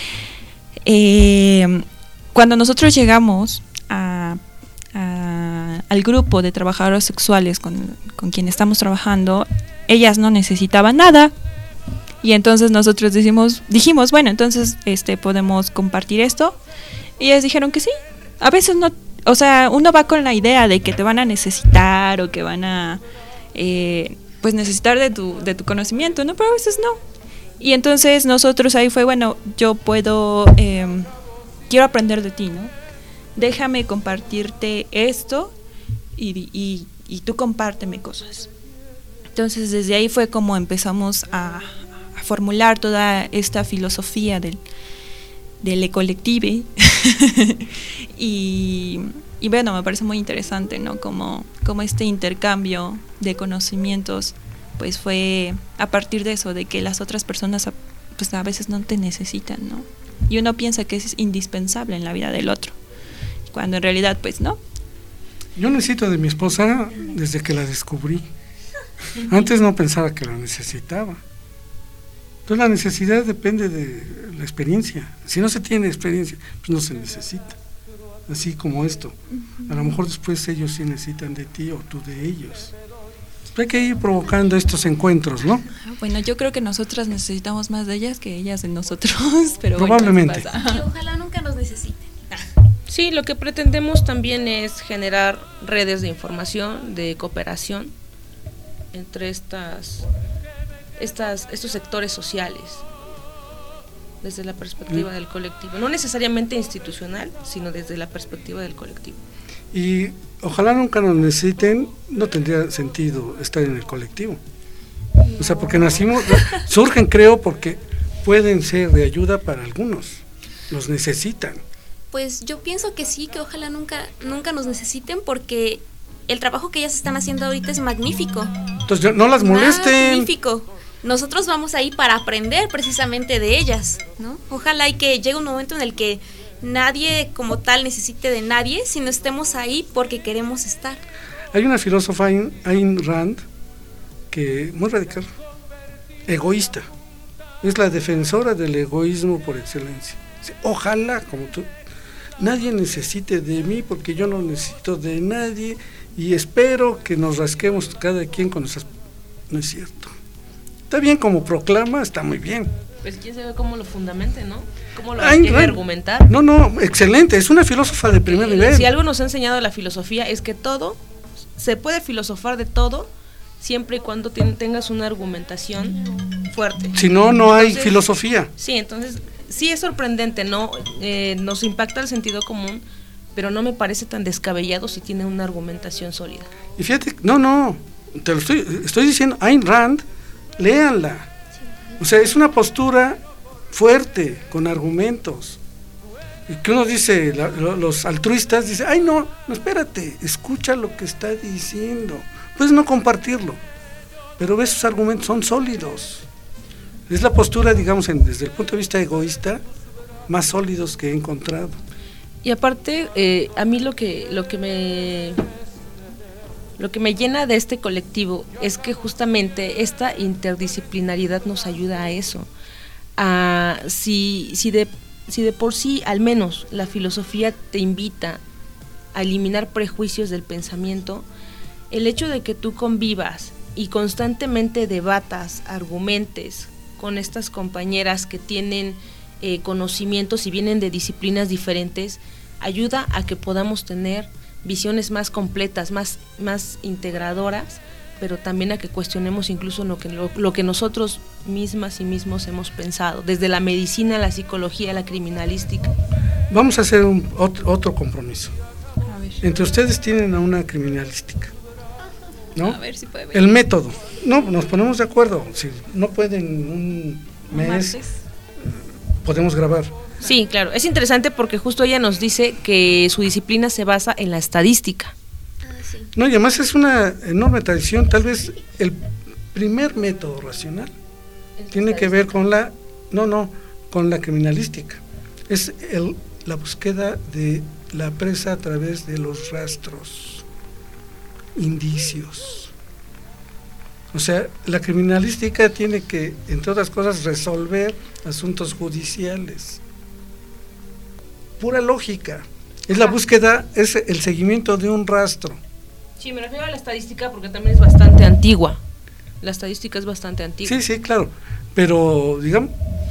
eh, cuando nosotros llegamos a, a, al grupo de trabajadoras sexuales con, con quien estamos trabajando, ellas no necesitaban nada. Y entonces nosotros decimos, dijimos, bueno, entonces este podemos compartir esto. Y ellas dijeron que sí. A veces no, o sea, uno va con la idea de que te van a necesitar o que van a eh, pues necesitar de tu, de tu conocimiento, ¿no? Pero a veces no. Y entonces nosotros ahí fue, bueno, yo puedo, eh, quiero aprender de ti, ¿no? Déjame compartirte esto y, y, y tú compárteme cosas. Entonces desde ahí fue como empezamos a, a formular toda esta filosofía del, del ecolectivo. y, y bueno, me parece muy interesante, ¿no? Como, como este intercambio de conocimientos pues fue a partir de eso, de que las otras personas pues a veces no te necesitan, ¿no? Y uno piensa que es indispensable en la vida del otro, cuando en realidad pues no.
Yo necesito de mi esposa desde que la descubrí. Antes no pensaba que la necesitaba. Entonces la necesidad depende de la experiencia. Si no se tiene experiencia, pues no se necesita. Así como esto. A lo mejor después ellos sí necesitan de ti o tú de ellos. Hay que ir provocando estos encuentros, ¿no?
Bueno, yo creo que nosotras necesitamos más de ellas que ellas de nosotros, pero
probablemente.
Bueno, pasa.
Y ojalá nunca nos necesiten.
Sí, lo que pretendemos también es generar redes de información, de cooperación entre estas, estas, estos sectores sociales, desde la perspectiva mm. del colectivo, no necesariamente institucional, sino desde la perspectiva del colectivo.
Y ojalá nunca nos necesiten, no tendría sentido estar en el colectivo. O sea, porque nacimos, surgen creo porque pueden ser de ayuda para algunos, los necesitan.
Pues yo pienso que sí, que ojalá nunca, nunca nos necesiten, porque el trabajo que ellas están haciendo ahorita es magnífico.
Entonces no las molesten.
Magnífico. Nosotros vamos ahí para aprender precisamente de ellas, ¿no? Ojalá y que llegue un momento en el que nadie como tal necesite de nadie, sino estemos ahí porque queremos estar.
Hay una filósofa, Ayn Rand, que muy radical, egoísta, es la defensora del egoísmo por excelencia. Ojalá, como tú, nadie necesite de mí porque yo no necesito de nadie y espero que nos rasquemos cada quien con esas... No es cierto. Está bien como proclama, está muy bien.
Pues quién sabe cómo lo fundamente, ¿no? ¿Cómo lo quiere argumentar?
No, no, excelente, es una filósofa de primer
eh,
nivel.
Si algo nos ha enseñado la filosofía es que todo, se puede filosofar de todo, siempre y cuando ten, tengas una argumentación fuerte.
Si no, no hay
entonces,
filosofía.
Sí, entonces, sí es sorprendente, ¿no? Eh, nos impacta el sentido común, pero no me parece tan descabellado si tiene una argumentación sólida.
Y fíjate, no, no, te lo estoy, estoy diciendo, Ayn Rand, léanla. O sea, es una postura fuerte, con argumentos. Y que uno dice, la, lo, los altruistas dicen, ay no, no espérate, escucha lo que está diciendo. Puedes no compartirlo, pero ves sus argumentos son sólidos. Es la postura, digamos, en, desde el punto de vista egoísta, más sólidos que he encontrado.
Y aparte, eh, a mí lo que, lo que me... Lo que me llena de este colectivo es que justamente esta interdisciplinaridad nos ayuda a eso. A, si, si, de, si de por sí, al menos, la filosofía te invita a eliminar prejuicios del pensamiento, el hecho de que tú convivas y constantemente debatas, argumentes con estas compañeras que tienen eh, conocimientos y vienen de disciplinas diferentes, ayuda a que podamos tener visiones más completas, más, más integradoras, pero también a que cuestionemos incluso lo que, lo, lo que nosotros mismas y mismos hemos pensado, desde la medicina, la psicología, la criminalística.
Vamos a hacer un, otro, otro compromiso. A ver. Entre ustedes tienen a una criminalística, ¿no?
A ver si puede ver.
El método. No, nos ponemos de acuerdo. Si no pueden un mes, podemos grabar.
Sí, claro, es interesante porque justo ella nos dice que su disciplina se basa en la estadística.
Ah, sí.
No, y además es una enorme tradición, tal vez el primer método racional tiene que ver con la, no, no, con la criminalística. Es el, la búsqueda de la presa a través de los rastros, indicios. O sea, la criminalística tiene que, entre otras cosas, resolver asuntos judiciales. Pura lógica, es la búsqueda, es el seguimiento de un rastro.
Sí, me refiero a la estadística porque también es bastante antigua. La estadística es bastante antigua.
Sí, sí, claro, pero digamos,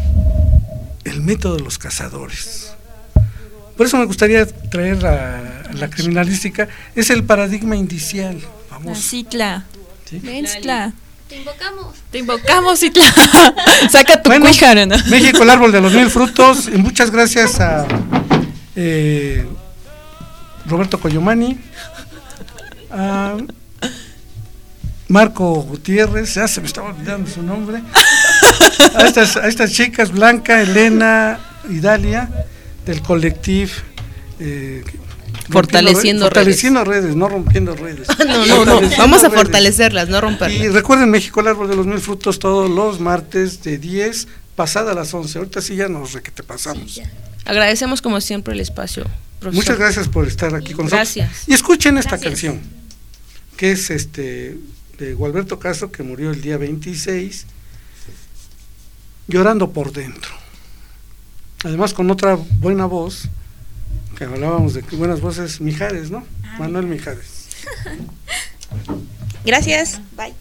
el método de los cazadores. Por eso me gustaría traer a, a la criminalística, es el paradigma indicial, famoso.
La citla. ¿Sí?
La Te invocamos.
Te invocamos, Itla. Saca tu
bueno,
cuíjaro, ¿no?
México, el árbol de los mil frutos. Y muchas gracias a eh, Roberto Coyomani, a Marco Gutiérrez, ya se me estaba olvidando su nombre, a estas, a estas chicas, Blanca, Elena y Dalia, del colectivo eh,
Fortaleciendo,
fortaleciendo redes. redes, no rompiendo redes.
no, no, no, vamos a redes. Fortalecerlas, no romperlas.
Y recuerden, México, el árbol de los mil frutos, todos los martes de diez, pasada las once. Ahorita sí ya nos requete pasamos.
Agradecemos como siempre el espacio, profesor.
Muchas gracias por estar aquí con
gracias.
nosotros. Y escuchen esta
gracias.
canción, que es este de Gualberto Castro, que murió el día veintiséis, Llorando por dentro. Además con otra buena voz, que hablábamos de buenas voces, Mijares, ¿no? Ah, Manuel Mijares.
Gracias. Bye.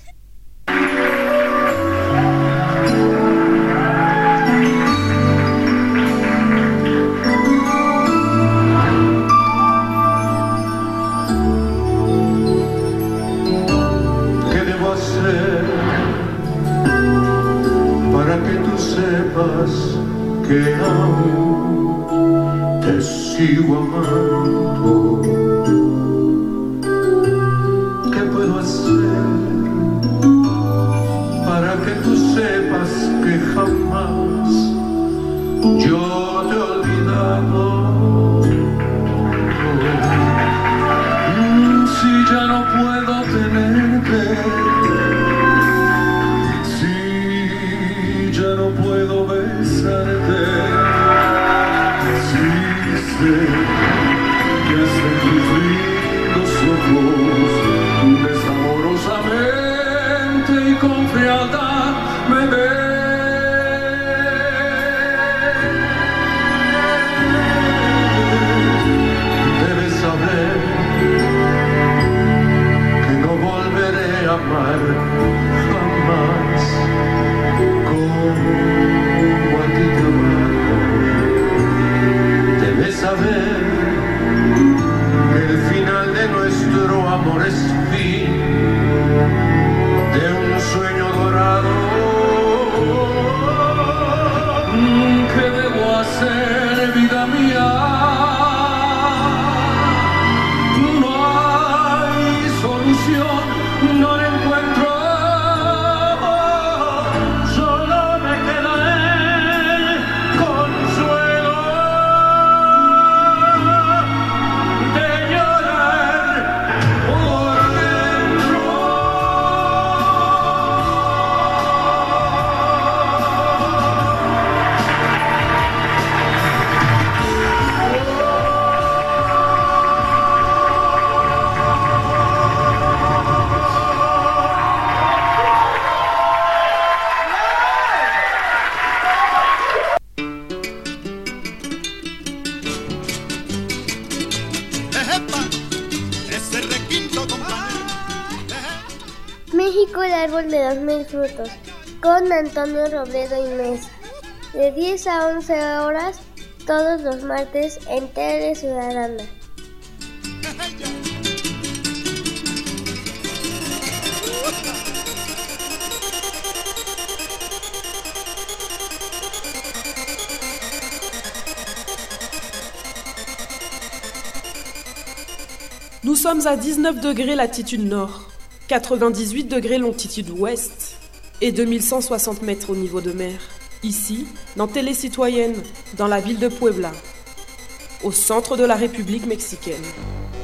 ¿Qué debo hacer para que tú sepas que aún te sigo amando? ¿Qué puedo hacer para que tú sepas que jamás yo te he olvidado? Si ya no puedo tenerte, si ya no puedo besarte, si sé que hasta en tus lindos ojos desamorosamente y con frialdad me ves. Debes saber que no volveré a amar jamás como a ti te amaba. Debes saber que el final de nuestro amor es fin de un sueño dorado. ¿Qué debo hacer, vida mía? No hay solución, no la encuentro. Solo me queda el consuelo de llorar por dentro.
México, el árbol de los mil frutos, con Antonio Robledo y Mesa, de diez a once horas, todos los martes en Tele Ciudadana.
Nous sommes à dix-neuf degrés latitude nord, quatre-vingt-dix-huit degrés longitude ouest et deux mille cent soixante mètres au niveau de mer. Ici, dans Télé Citoyenne, dans la ville de Puebla, au centre de la République mexicaine.